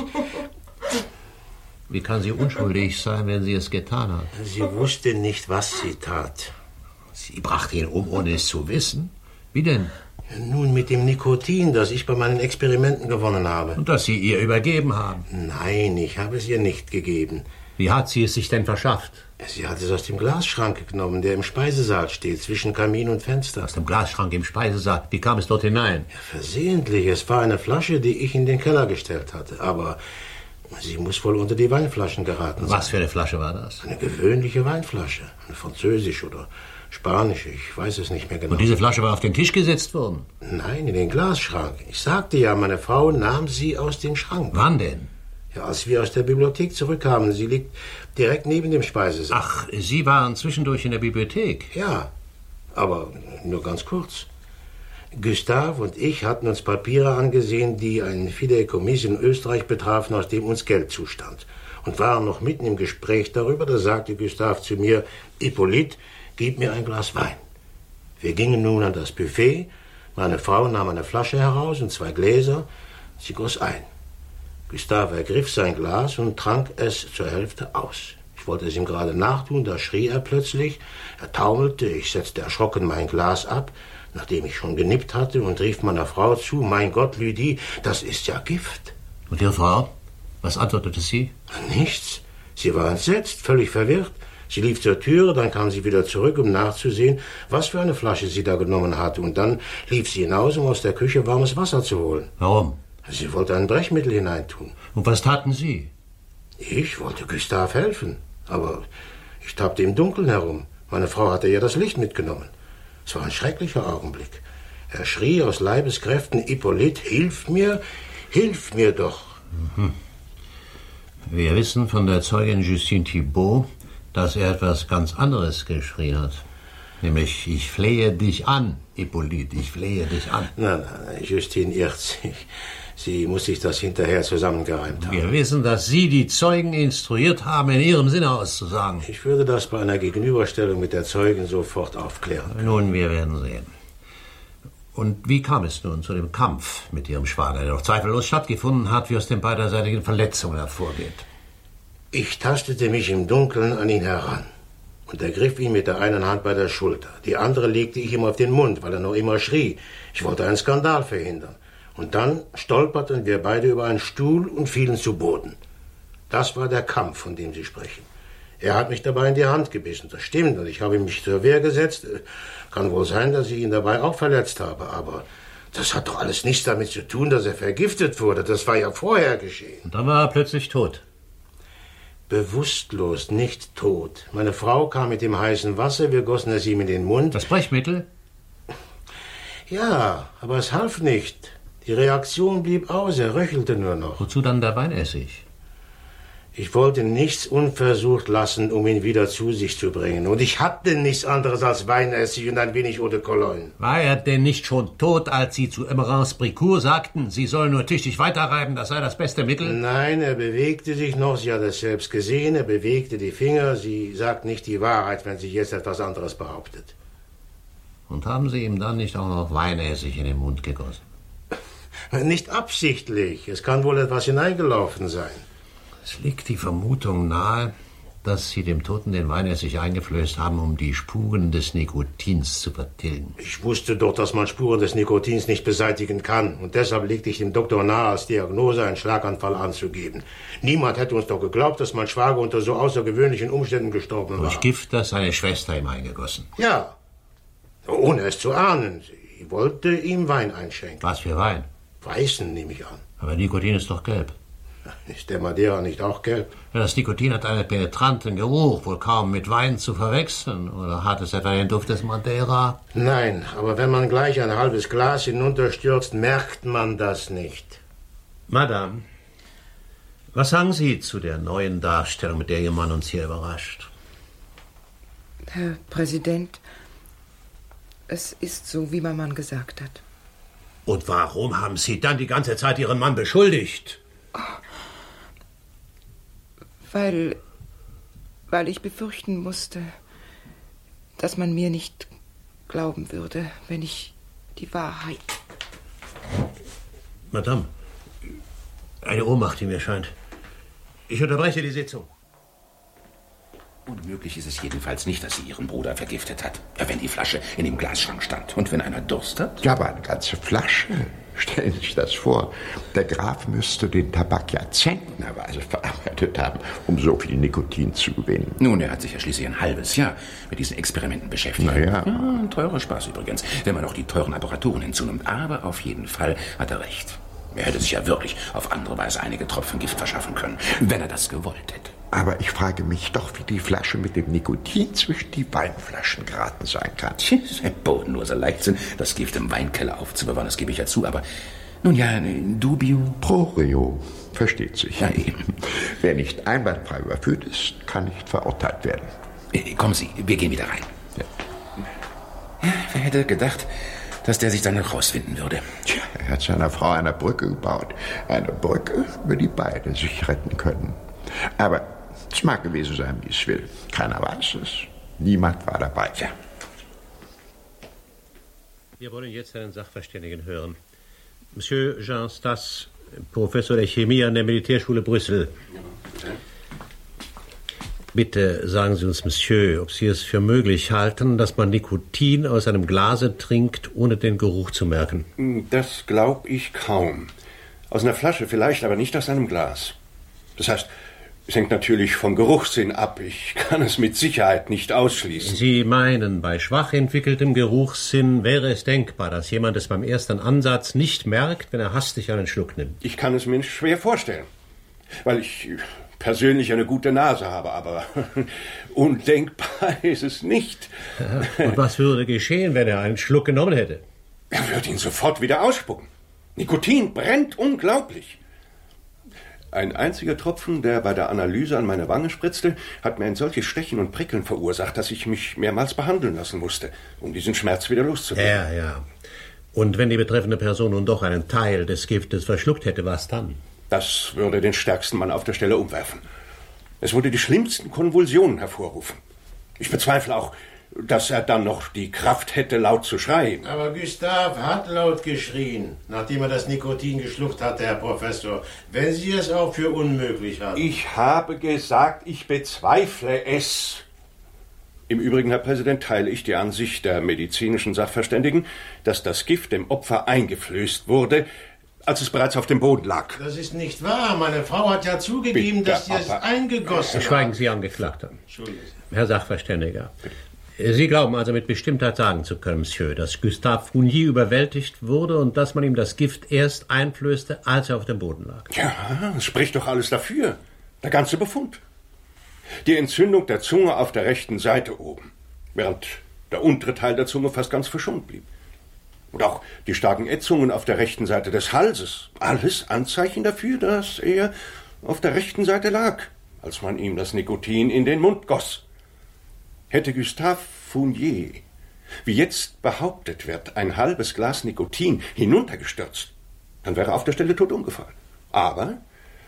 Speaker 6: Wie kann sie unschuldig sein, wenn sie es getan hat?
Speaker 12: Sie wusste nicht, was sie tat.
Speaker 6: Sie brachte ihn um, ohne es zu wissen? Wie denn?
Speaker 12: Nun, mit dem Nikotin, das ich bei meinen Experimenten gewonnen habe.
Speaker 6: Und das Sie ihr übergeben haben?
Speaker 12: Nein, ich habe es ihr nicht gegeben.
Speaker 6: Wie hat sie es sich denn verschafft?
Speaker 12: Sie hat es aus dem Glasschrank genommen, der im Speisesaal steht, zwischen Kamin und Fenster.
Speaker 6: Aus dem Glasschrank im Speisesaal? Wie kam es dort hinein?
Speaker 12: Ja, versehentlich. Es war eine Flasche, die ich in den Keller gestellt hatte. Aber sie muss wohl unter die Weinflaschen geraten sein.
Speaker 6: Was für eine Flasche war das?
Speaker 12: Eine gewöhnliche Weinflasche. Eine französische oder spanische, ich weiß es nicht mehr genau.
Speaker 6: Und diese Flasche war auf den Tisch gesetzt worden?
Speaker 12: Nein, in den Glasschrank. Ich sagte ja, meine Frau nahm sie aus dem Schrank.
Speaker 6: Wann denn?
Speaker 12: Ja, als wir aus der Bibliothek zurückkamen. Sie liegt direkt neben dem Speisesaal.
Speaker 6: Ach, Sie waren zwischendurch in der Bibliothek?
Speaker 12: Ja, aber nur ganz kurz. Gustave und ich hatten uns Papiere angesehen, die ein Fideikommiss in Österreich betrafen, aus dem uns Geld zustand. Und waren noch mitten im Gespräch darüber, da sagte Gustave zu mir: Hippolyte, gib mir ein Glas Wein. Wir gingen nun an das Buffet. Meine Frau nahm eine Flasche heraus und zwei Gläser. Sie goss ein. Gustave ergriff sein Glas und trank es zur Hälfte aus. Ich wollte es ihm gerade nachtun, da schrie er plötzlich. Er taumelte, ich setzte erschrocken mein Glas ab, nachdem ich schon genippt hatte, und rief meiner Frau zu: Mein Gott, Lydie, das ist ja Gift.
Speaker 6: Und Ihre Frau? Was antwortete sie?
Speaker 12: Nichts. Sie war entsetzt, völlig verwirrt. Sie lief zur Türe, dann kam sie wieder zurück, um nachzusehen, was für eine Flasche sie da genommen hatte. Und dann lief sie hinaus, um aus der Küche warmes Wasser zu holen.
Speaker 6: Warum?
Speaker 12: Sie wollte ein Brechmittel hineintun.
Speaker 6: Und was taten Sie?
Speaker 12: Ich wollte Gustave helfen, aber ich tappte im Dunkeln herum. Meine Frau hatte ja das Licht mitgenommen. Es war ein schrecklicher Augenblick. Er schrie aus Leibeskräften: Hippolyte, hilf mir, hilf mir doch.
Speaker 6: Mhm. Wir wissen von der Zeugin Justine Thibault, dass er etwas ganz anderes geschrien hat.
Speaker 12: Nämlich, ich flehe dich an, Hippolyte, ich flehe dich an.
Speaker 6: Nein, nein, Justine irrt sich. Sie muss sich das hinterher zusammengereimt haben.
Speaker 12: Wir wissen, dass Sie die Zeugen instruiert haben, in Ihrem Sinne auszusagen.
Speaker 6: Ich würde das bei einer Gegenüberstellung mit der Zeugin sofort aufklären.
Speaker 12: Nun, wir werden sehen. Und wie kam es nun zu dem Kampf mit Ihrem Schwager, der doch zweifellos stattgefunden hat, wie aus den beiderseitigen Verletzungen hervorgeht?
Speaker 6: Ich tastete mich im Dunkeln an ihn heran und ergriff ihn mit der einen Hand bei der Schulter. Die andere legte ich ihm auf den Mund, weil er noch immer schrie. Ich wollte einen Skandal verhindern. Und dann stolperten wir beide über einen Stuhl und fielen zu Boden. Das war der Kampf, von dem Sie sprechen. Er hat mich dabei in die Hand gebissen, das stimmt, und ich habe mich zur Wehr gesetzt. Kann wohl sein, dass ich ihn dabei auch verletzt habe, aber das hat doch alles nichts damit zu tun, dass er vergiftet wurde. Das war ja vorher geschehen.
Speaker 12: Und dann war er plötzlich tot.
Speaker 6: Bewusstlos, nicht tot. Meine Frau kam mit dem heißen Wasser, wir gossen es ihm in den Mund.
Speaker 12: Das Brechmittel?
Speaker 6: Ja, aber es half nicht. Die Reaktion blieb aus, er röchelte nur noch.
Speaker 12: Wozu dann der Weinessig?
Speaker 6: Ich wollte nichts unversucht lassen, um ihn wieder zu sich zu bringen. Und ich hatte nichts anderes als Weinessig und ein wenig Eau de Cologne.
Speaker 12: War er denn nicht schon tot, als Sie zu Emerance Bricourt sagten, Sie sollen nur tüchtig weiterreiben, das sei das beste Mittel?
Speaker 6: Nein, er bewegte sich noch, sie hat es selbst gesehen, er bewegte die Finger. Sie sagt nicht die Wahrheit, wenn sie jetzt etwas anderes behauptet.
Speaker 12: Und haben Sie ihm dann nicht auch noch Weinessig in den Mund gegossen?
Speaker 6: Nicht absichtlich. Es kann wohl etwas hineingelaufen sein.
Speaker 12: Es liegt die Vermutung nahe, dass Sie dem Toten den Weinessig eingeflößt haben, um die Spuren des Nikotins zu vertilgen.
Speaker 6: Ich wusste doch, dass man Spuren des Nikotins nicht beseitigen kann. Und deshalb legte ich dem Doktor nahe, als Diagnose einen Schlaganfall anzugeben. Niemand hätte uns doch geglaubt, dass mein Schwager unter so außergewöhnlichen Umständen gestorben war.
Speaker 12: Durch Gift, das seine Schwester ihm eingegossen.
Speaker 6: Ja, ohne es zu ahnen. Sie wollte ihm Wein einschenken.
Speaker 12: Was für Wein?
Speaker 6: Weißen, nehme ich an.
Speaker 12: Aber Nikotin ist doch gelb.
Speaker 6: Ist der Madeira nicht auch gelb?
Speaker 12: Ja, das Nikotin hat einen penetranten Geruch, wohl kaum mit Wein zu verwechseln. Oder hat es etwa den Duft des Madeira?
Speaker 6: Nein, aber wenn man gleich ein halbes Glas hinunterstürzt, merkt man das nicht.
Speaker 12: Madame, was sagen Sie zu der neuen Darstellung, mit der Ihr Mann uns hier überrascht?
Speaker 10: Herr Präsident, es ist so, wie mein Mann gesagt hat.
Speaker 12: Und warum haben Sie dann die ganze Zeit Ihren Mann beschuldigt?
Speaker 10: Weil, weil ich befürchten musste, dass man mir nicht glauben würde, wenn ich die Wahrheit...
Speaker 12: Madame, eine Ohnmacht, die mir scheint. Ich unterbreche die Sitzung.
Speaker 14: Unmöglich ist es jedenfalls nicht, dass sie ihren Bruder vergiftet hat. Ja, wenn die Flasche in dem Glasschrank stand. Und wenn einer Durst hat?
Speaker 15: Ja, aber eine ganze Flasche. Stellen Sie sich das vor. Der Graf müsste den Tabak ja zentnerweise verarbeitet haben, um so viel Nikotin zu gewinnen.
Speaker 14: Nun, er hat sich ja schließlich ein halbes Jahr mit diesen Experimenten beschäftigt.
Speaker 15: Na ja.
Speaker 14: Ja, ein teurer Spaß übrigens, wenn man auch die teuren Apparaturen hinzunimmt. Aber auf jeden Fall hat er recht. Er hätte sich ja wirklich auf andere Weise einige Tropfen Gift verschaffen können, wenn er das gewollt hätte.
Speaker 15: Aber ich frage mich doch, wie die Flasche mit dem Nikotin zwischen die Weinflaschen geraten sein kann.
Speaker 14: Tja, das ist ein bodenloser Leichtsinn, das Gift im Weinkeller aufzubewahren, das gebe ich ja zu, aber nun ja, dubio
Speaker 15: pro reo, versteht sich.
Speaker 14: Ja, eben.
Speaker 15: Wer nicht einwandfrei überführt ist, kann nicht verurteilt werden.
Speaker 14: Äh, kommen Sie, wir gehen wieder rein. Ja. Ja, wer hätte gedacht, dass der sich dann noch rausfinden würde?
Speaker 15: Tja, er hat seiner Frau eine Brücke gebaut. Eine Brücke, über die beide sich retten können. Aber es mag gewesen sein, wie es will. Keiner weiß es. Niemand war dabei.
Speaker 14: Ja.
Speaker 12: Wir wollen jetzt einen Sachverständigen hören. Monsieur Jean Stas, Professor der Chemie an der Militärschule Brüssel. Bitte sagen Sie uns, Monsieur, ob Sie es für möglich halten, dass man Nikotin aus einem Glase trinkt, ohne den Geruch zu merken.
Speaker 13: Das glaube ich kaum. Aus einer Flasche vielleicht, aber nicht aus einem Glas. Das heißt, es hängt natürlich vom Geruchssinn ab. Ich kann es mit Sicherheit nicht ausschließen.
Speaker 12: Sie meinen, bei schwach entwickeltem Geruchssinn wäre es denkbar, dass jemand es beim ersten Ansatz nicht merkt, wenn er hastig einen Schluck nimmt?
Speaker 13: Ich kann es mir schwer vorstellen, weil ich persönlich eine gute Nase habe, aber undenkbar ist es nicht.
Speaker 12: Und was würde geschehen, wenn er einen Schluck genommen hätte?
Speaker 13: Er würde ihn sofort wieder ausspucken. Nikotin brennt unglaublich.
Speaker 16: Ein einziger Tropfen, der bei der Analyse an meine Wange spritzte, hat mir ein solches Stechen und Prickeln verursacht, dass ich mich mehrmals behandeln lassen musste, um diesen Schmerz wieder loszuwerden.
Speaker 12: Ja, ja. Und wenn die betreffende Person nun doch einen Teil des Giftes verschluckt hätte, was dann?
Speaker 16: Das würde den stärksten Mann auf der Stelle umwerfen. Es würde die schlimmsten Konvulsionen hervorrufen. Ich bezweifle auch, dass er dann noch die Kraft hätte, laut zu schreien.
Speaker 12: Aber Gustave hat laut geschrien, nachdem er das Nikotin geschluckt hatte, Herr Professor. Wenn Sie es auch für unmöglich halten.
Speaker 16: Ich habe gesagt, ich bezweifle es. Im Übrigen, Herr Präsident, teile ich die Ansicht der medizinischen Sachverständigen, dass das Gift dem Opfer eingeflößt wurde, als es bereits auf dem Boden lag.
Speaker 12: Das ist nicht wahr. Meine Frau hat ja zugegeben,
Speaker 16: Bitte,
Speaker 12: dass sie es
Speaker 16: aber
Speaker 12: eingegossen hat.
Speaker 17: Schweigen Sie, Angeklagter.
Speaker 12: Entschuldigen Sie.
Speaker 17: Herr Sachverständiger. Sie glauben also mit Bestimmtheit sagen zu können, Monsieur, dass Gustave Fournier überwältigt wurde und dass man ihm das Gift erst einflößte, als er auf dem Boden lag.
Speaker 16: Ja, es spricht doch alles dafür. Der ganze Befund. Die Entzündung der Zunge auf der rechten Seite oben, während der untere Teil der Zunge fast ganz verschont blieb. Und auch die starken Ätzungen auf der rechten Seite des Halses. Alles Anzeichen dafür, dass er auf der rechten Seite lag, als man ihm das Nikotin in den Mund goss. Hätte Gustave Fournier, wie jetzt behauptet wird, ein halbes Glas Nikotin hinuntergestürzt, dann wäre er auf der Stelle tot umgefallen. Aber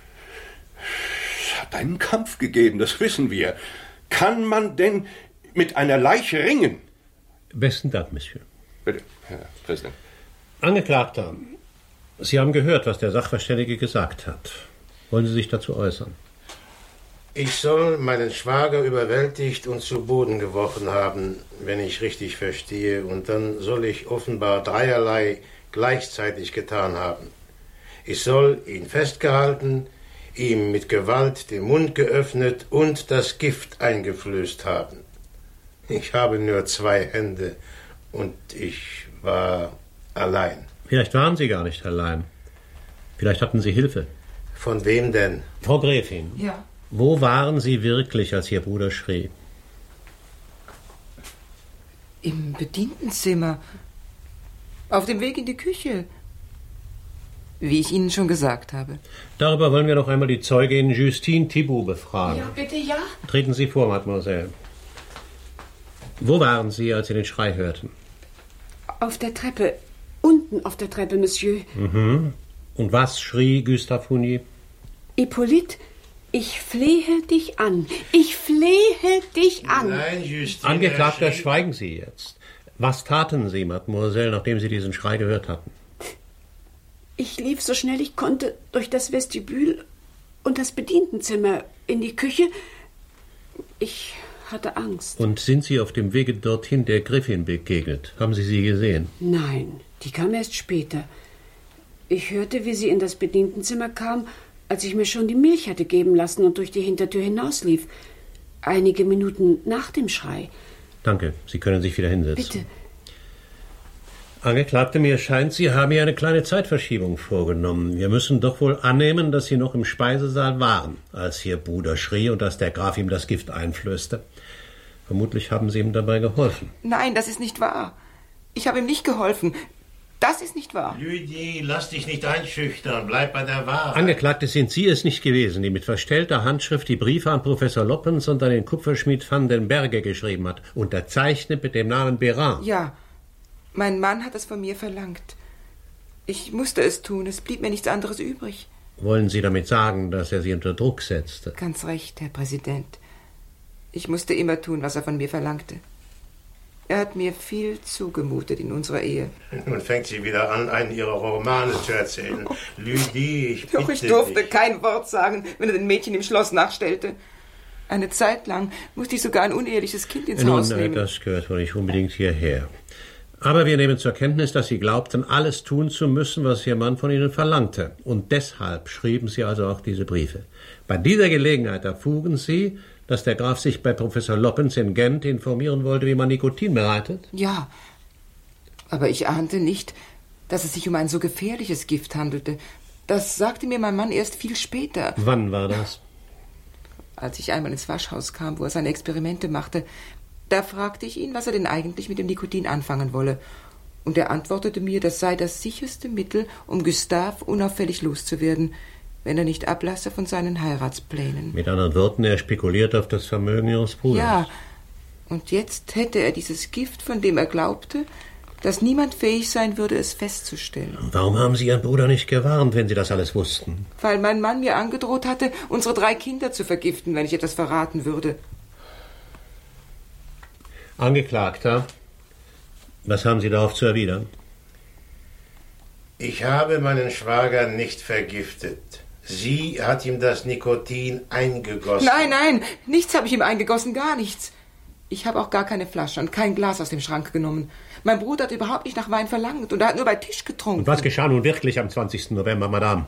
Speaker 16: es hat einen Kampf gegeben, das wissen wir. Kann man denn mit einer Leiche ringen?
Speaker 17: Besten Dank, Monsieur.
Speaker 16: Bitte, Herr Präsident.
Speaker 17: Angeklagter, Sie haben gehört, was der Sachverständige gesagt hat. Wollen Sie sich dazu äußern?
Speaker 12: Ich soll meinen Schwager überwältigt und zu Boden geworfen haben, wenn ich richtig verstehe. Und dann soll ich offenbar dreierlei gleichzeitig getan haben. Ich soll ihn festgehalten, ihm mit Gewalt den Mund geöffnet und das Gift eingeflößt haben. Ich habe nur zwei Hände und ich war allein.
Speaker 17: Vielleicht waren Sie gar nicht allein. Vielleicht hatten Sie Hilfe.
Speaker 12: Von wem denn?
Speaker 17: Frau Gräfin.
Speaker 10: Ja.
Speaker 17: Wo waren Sie wirklich, als Ihr Bruder schrie?
Speaker 10: Im Bedientenzimmer. Auf dem Weg in die Küche. Wie ich Ihnen schon gesagt habe.
Speaker 17: Darüber wollen wir noch einmal die Zeugin Justine Thibault befragen.
Speaker 7: Ja, bitte, ja.
Speaker 17: Treten Sie vor, Mademoiselle. Wo waren Sie, als Sie den Schrei hörten?
Speaker 7: Auf der Treppe. Unten auf der Treppe, Monsieur.
Speaker 17: Mhm. Und was schrie Gustave Fournier?
Speaker 7: Hippolyte, ich flehe dich an. Ich flehe dich an.
Speaker 12: Nein, Justine.
Speaker 17: Angeklagter, schweigen Sie jetzt. Was taten Sie, Mademoiselle, nachdem Sie diesen Schrei gehört hatten?
Speaker 7: Ich lief so schnell ich konnte durch das Vestibül und das Bedientenzimmer in die Küche. Ich hatte Angst.
Speaker 17: Und sind Sie auf dem Wege dorthin der Gräfin begegnet? Haben Sie sie gesehen?
Speaker 7: Nein, die kam erst später. Ich hörte, wie sie in das Bedientenzimmer kam, als ich mir schon die Milch hatte geben lassen und durch die Hintertür hinauslief. Einige Minuten nach dem Schrei.
Speaker 17: Danke, Sie können sich wieder hinsetzen.
Speaker 7: Bitte.
Speaker 17: Angeklagte, mir scheint, Sie haben hier eine kleine Zeitverschiebung vorgenommen. Wir müssen doch wohl annehmen, dass Sie noch im Speisesaal waren, als Ihr Bruder schrie und dass der Graf ihm das Gift einflößte. Vermutlich haben Sie ihm dabei geholfen.
Speaker 10: Nein, das ist nicht wahr. Ich habe ihm nicht geholfen. Das ist nicht wahr.
Speaker 12: Lydie, lass dich nicht einschüchtern. Bleib bei der Wahrheit.
Speaker 17: Angeklagte, sind Sie es nicht gewesen, die mit verstellter Handschrift die Briefe an Professor Loppens und an den Kupferschmied van den Berge geschrieben hat, unterzeichnet mit dem Namen Bérin?
Speaker 10: Ja, mein Mann hat es von mir verlangt. Ich musste es tun, es blieb mir nichts anderes übrig.
Speaker 17: Wollen Sie damit sagen, dass er Sie unter Druck setzte?
Speaker 10: Ganz recht, Herr Präsident. Ich musste immer tun, was er von mir verlangte. Er hat mir viel zugemutet in unserer Ehe.
Speaker 12: Nun fängt sie wieder an, einen ihrer Romane zu erzählen. Lydie, ich bitte
Speaker 10: Doch ich durfte
Speaker 12: dich.
Speaker 10: kein Wort sagen, wenn er den Mädchen im Schloss nachstellte. Eine Zeit lang musste ich sogar ein uneheliches Kind ins
Speaker 17: Nun,
Speaker 10: Haus nehmen.
Speaker 17: das gehört wohl nicht unbedingt hierher. Aber wir nehmen zur Kenntnis, dass Sie glaubten, alles tun zu müssen, was Ihr Mann von Ihnen verlangte. Und deshalb schrieben Sie also auch diese Briefe. Bei dieser Gelegenheit erfuhren Sie, dass der Graf sich bei Professor Loppens in Gent informieren wollte, wie man Nikotin bereitet?
Speaker 10: Ja, aber ich ahnte nicht, dass es sich um ein so gefährliches Gift handelte. Das sagte mir mein Mann erst viel später.
Speaker 17: Wann war das?
Speaker 10: Als ich einmal ins Waschhaus kam, wo er seine Experimente machte, da fragte ich ihn, was er denn eigentlich mit dem Nikotin anfangen wolle. Und er antwortete mir, das sei das sicherste Mittel, um Gustave unauffällig loszuwerden. wenn er nicht ablasse von seinen Heiratsplänen.
Speaker 17: Mit anderen Worten, er spekuliert auf das Vermögen Ihres Bruders.
Speaker 10: Ja, und jetzt hätte er dieses Gift, von dem er glaubte, dass niemand fähig sein würde, es festzustellen.
Speaker 17: Warum haben Sie Ihren Bruder nicht gewarnt, wenn Sie das alles wussten?
Speaker 10: Weil mein Mann mir angedroht hatte, unsere drei Kinder zu vergiften, wenn ich etwas verraten würde.
Speaker 17: Angeklagter, was haben Sie darauf zu erwidern?
Speaker 12: Ich habe meinen Schwager nicht vergiftet. Sie hat ihm das Nikotin eingegossen.
Speaker 10: Nein, nein, nichts habe ich ihm eingegossen, gar nichts. Ich habe auch gar keine Flasche und kein Glas aus dem Schrank genommen. Mein Bruder hat überhaupt nicht nach Wein verlangt und er hat nur bei Tisch getrunken.
Speaker 17: Und was geschah nun wirklich am zwanzigsten November, Madame?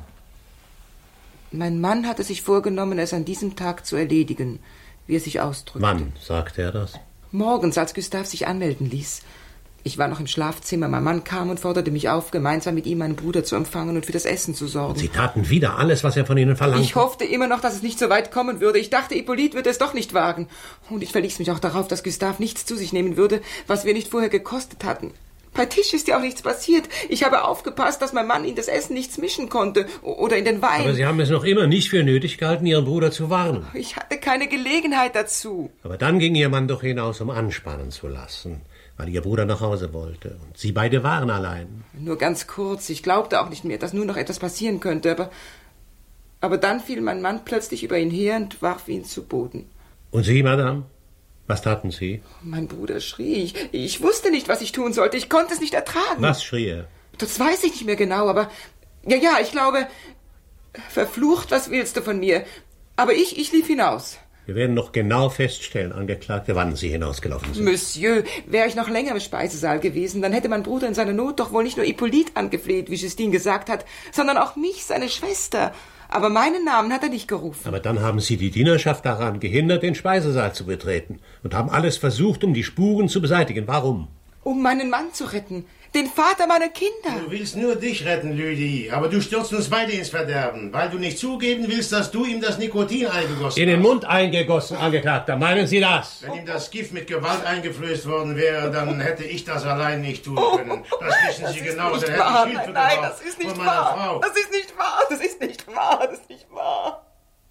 Speaker 10: Mein Mann hatte sich vorgenommen, es an diesem Tag zu erledigen, wie er sich ausdrückte.
Speaker 17: Wann sagte er das?
Speaker 10: Morgens, als Gustave sich anmelden ließ. Ich war noch im Schlafzimmer. Mein Mann kam und forderte mich auf, gemeinsam mit ihm meinen Bruder zu empfangen und für das Essen zu sorgen.
Speaker 17: Und Sie taten wieder alles, was er von Ihnen verlangte?
Speaker 10: Ich hoffte immer noch, dass es nicht so weit kommen würde. Ich dachte, Hippolyte würde es doch nicht wagen. Und ich verließ mich auch darauf, dass Gustave nichts zu sich nehmen würde, was wir nicht vorher gekostet hatten. Bei Tisch ist ja auch nichts passiert. Ich habe aufgepasst, dass mein Mann in das Essen nichts mischen konnte oder in den Wein.
Speaker 17: Aber Sie haben es noch immer nicht für nötig gehalten, Ihren Bruder zu warnen.
Speaker 10: Ich hatte keine Gelegenheit dazu.
Speaker 17: Aber dann ging Ihr Mann doch hinaus, um anspannen zu lassen, weil Ihr Bruder nach Hause wollte. Und Sie beide waren allein.
Speaker 10: Nur ganz kurz. Ich glaubte auch nicht mehr, dass nur noch etwas passieren könnte. Aber, aber dann fiel mein Mann plötzlich über ihn her und warf ihn zu Boden.
Speaker 17: Und Sie, Madame? Was taten Sie?
Speaker 10: Mein Bruder schrie. Ich, ich wusste nicht, was ich tun sollte. Ich konnte es nicht ertragen.
Speaker 17: Was schrie er?
Speaker 10: Das weiß ich nicht mehr genau, aber... Ja, ja, ich glaube... Verflucht, was willst du von mir? Aber ich, ich lief hinaus.
Speaker 17: Wir werden noch genau feststellen, Angeklagte, wann Sie hinausgelaufen sind.
Speaker 10: Monsieur, wäre ich noch länger im Speisesaal gewesen, dann hätte mein Bruder in seiner Not doch wohl nicht nur Hippolyte angefleht, wie Justine gesagt hat, sondern auch mich, seine Schwester. Aber meinen Namen hat er nicht gerufen.
Speaker 17: Aber dann haben Sie die Dienerschaft daran gehindert, den Speisesaal zu betreten und haben alles versucht, um die Spuren zu beseitigen. Warum?
Speaker 10: Um meinen Mann zu retten. Den Vater meiner Kinder.
Speaker 12: Du willst nur dich retten, Lydie, aber du stürzt uns beide ins Verderben, weil du nicht zugeben willst, dass du ihm das Nikotin eingegossen hast.
Speaker 17: In den Mund eingegossen, Angeklagter. Meinen Sie das?
Speaker 12: Wenn ihm das Gift mit Gewalt eingeflößt worden wäre, dann hätte ich das allein nicht tun können. Das wissen Sie genau.
Speaker 10: Dann
Speaker 12: hätte
Speaker 10: wahr.
Speaker 12: ich Hilfe
Speaker 10: Nein, nein,
Speaker 12: gebraucht
Speaker 10: das ist nicht
Speaker 12: von meiner
Speaker 10: wahr.
Speaker 12: Frau.
Speaker 10: Das ist nicht wahr. Das ist nicht wahr. Das ist nicht wahr.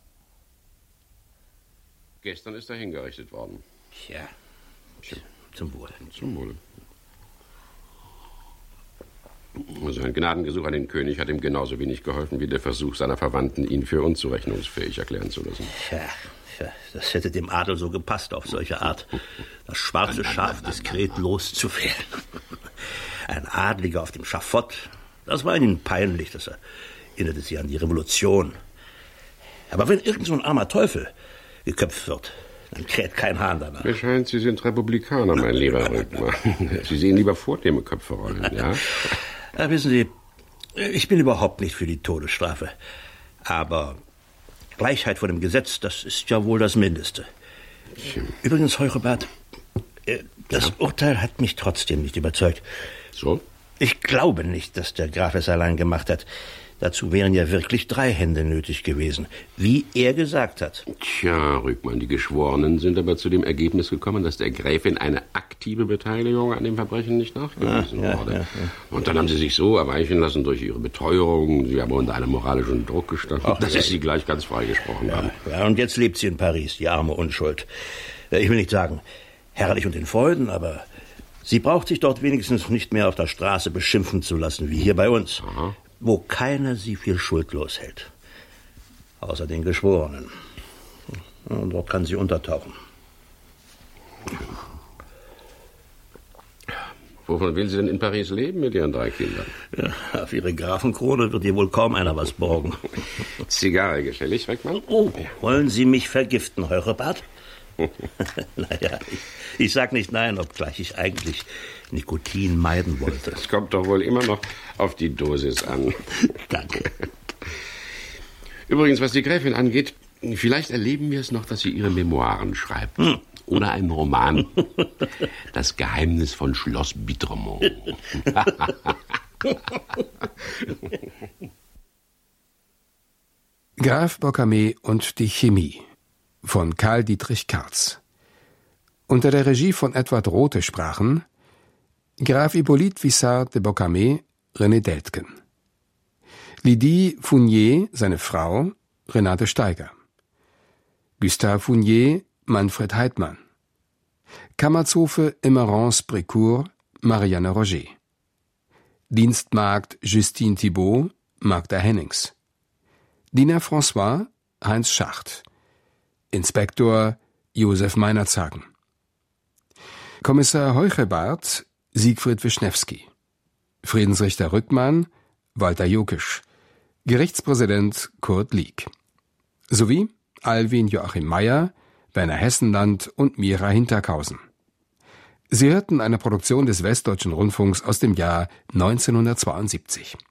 Speaker 13: Gestern ist er hingerichtet worden.
Speaker 6: Ja, zum Wohle.
Speaker 13: Zum Wohle. Also ein Gnadengesuch an den König hat ihm genauso wenig geholfen wie der Versuch seiner Verwandten, ihn für unzurechnungsfähig erklären zu lassen.
Speaker 6: Tja, tja, das hätte dem Adel so gepasst, auf solche Art das schwarze Schaf diskret loszuwerden. Ein Adliger auf dem Schafott, das war ihnen peinlich, das erinnerte sie an die Revolution. Aber wenn irgend so ein armer Teufel geköpft wird, dann kräht kein Hahn danach.
Speaker 13: Mir scheint, Sie sind Republikaner, mein lieber Rüttmer. Sie sehen lieber vornehme Köpfe rollen, ja?
Speaker 6: Ja, wissen Sie, ich bin überhaupt nicht für die Todesstrafe. Aber Gleichheit vor dem Gesetz, das ist ja wohl das Mindeste. Übrigens, Heurobert, das ja. Urteil hat mich trotzdem nicht überzeugt.
Speaker 13: So?
Speaker 6: Ich glaube nicht, dass der Graf es allein gemacht hat. Dazu wären ja wirklich drei Hände nötig gewesen, wie er gesagt hat.
Speaker 13: Tja, Rügmann, die Geschworenen sind aber zu dem Ergebnis gekommen, dass der Gräfin eine aktive Beteiligung an dem Verbrechen nicht nachgewiesen
Speaker 6: ja,
Speaker 13: wurde.
Speaker 6: Ja, ja.
Speaker 13: Und dann haben sie sich so erweichen lassen durch ihre Beteuerung. Sie haben unter einem moralischen Druck gestanden, Ach, dass ja. sie gleich ganz freigesprochen
Speaker 6: ja,
Speaker 13: haben.
Speaker 6: Ja, und jetzt lebt sie in Paris, die arme Unschuld. Ich will nicht sagen, herrlich und in Freuden, aber sie braucht sich dort wenigstens nicht mehr auf der Straße beschimpfen zu lassen, wie hier bei uns. Aha. Wo keiner sie für schuldlos hält. Außer den Geschworenen. Und dort kann sie untertauchen.
Speaker 13: Wovon will sie denn in Paris leben mit ihren drei Kindern?
Speaker 6: Ja, auf ihre Grafenkrone wird ihr wohl kaum einer was borgen.
Speaker 13: Zigarre gefällig, Reckmann?
Speaker 6: Oh, wollen Sie mich vergiften, Heurobert? Naja, ich, ich sag nicht nein, obgleich ich eigentlich Nikotin meiden wollte.
Speaker 13: Es kommt doch wohl immer noch auf die Dosis an.
Speaker 6: Danke.
Speaker 13: Übrigens, was die Gräfin angeht, vielleicht erleben wir es noch, dass sie ihre Memoiren schreibt. Hm. Oder einen Roman. Das Geheimnis von Schloss Bitremont.
Speaker 3: Graf Boccamet und die Chemie von Karl Dietrich Kartz. Unter der Regie von Edward Rothe sprachen Graf Hippolyte Vissart de Boccamet, René Deltgen. Lydie Fournier, seine Frau, Renate Steiger. Gustave Fournier, Manfred Heidmann. Kammerzofe Emerance Brécourt, Marianne Roger. Dienstmagd Justine Thibault, Magda Hennings. Diener François, Heinz Schacht. Inspektor Josef Meinerzagen. Kommissar Heuchebart, Siegfried Wischnewski. Friedensrichter Rückmann, Walter Jokisch. Gerichtspräsident Kurt Lieck. Sowie Alwin Joachim Meyer, Werner Hessenland und Mira Hinterkhausen. Sie hörten eine Produktion des Westdeutschen Rundfunks aus dem Jahr neunzehnhundertzweiundsiebzig.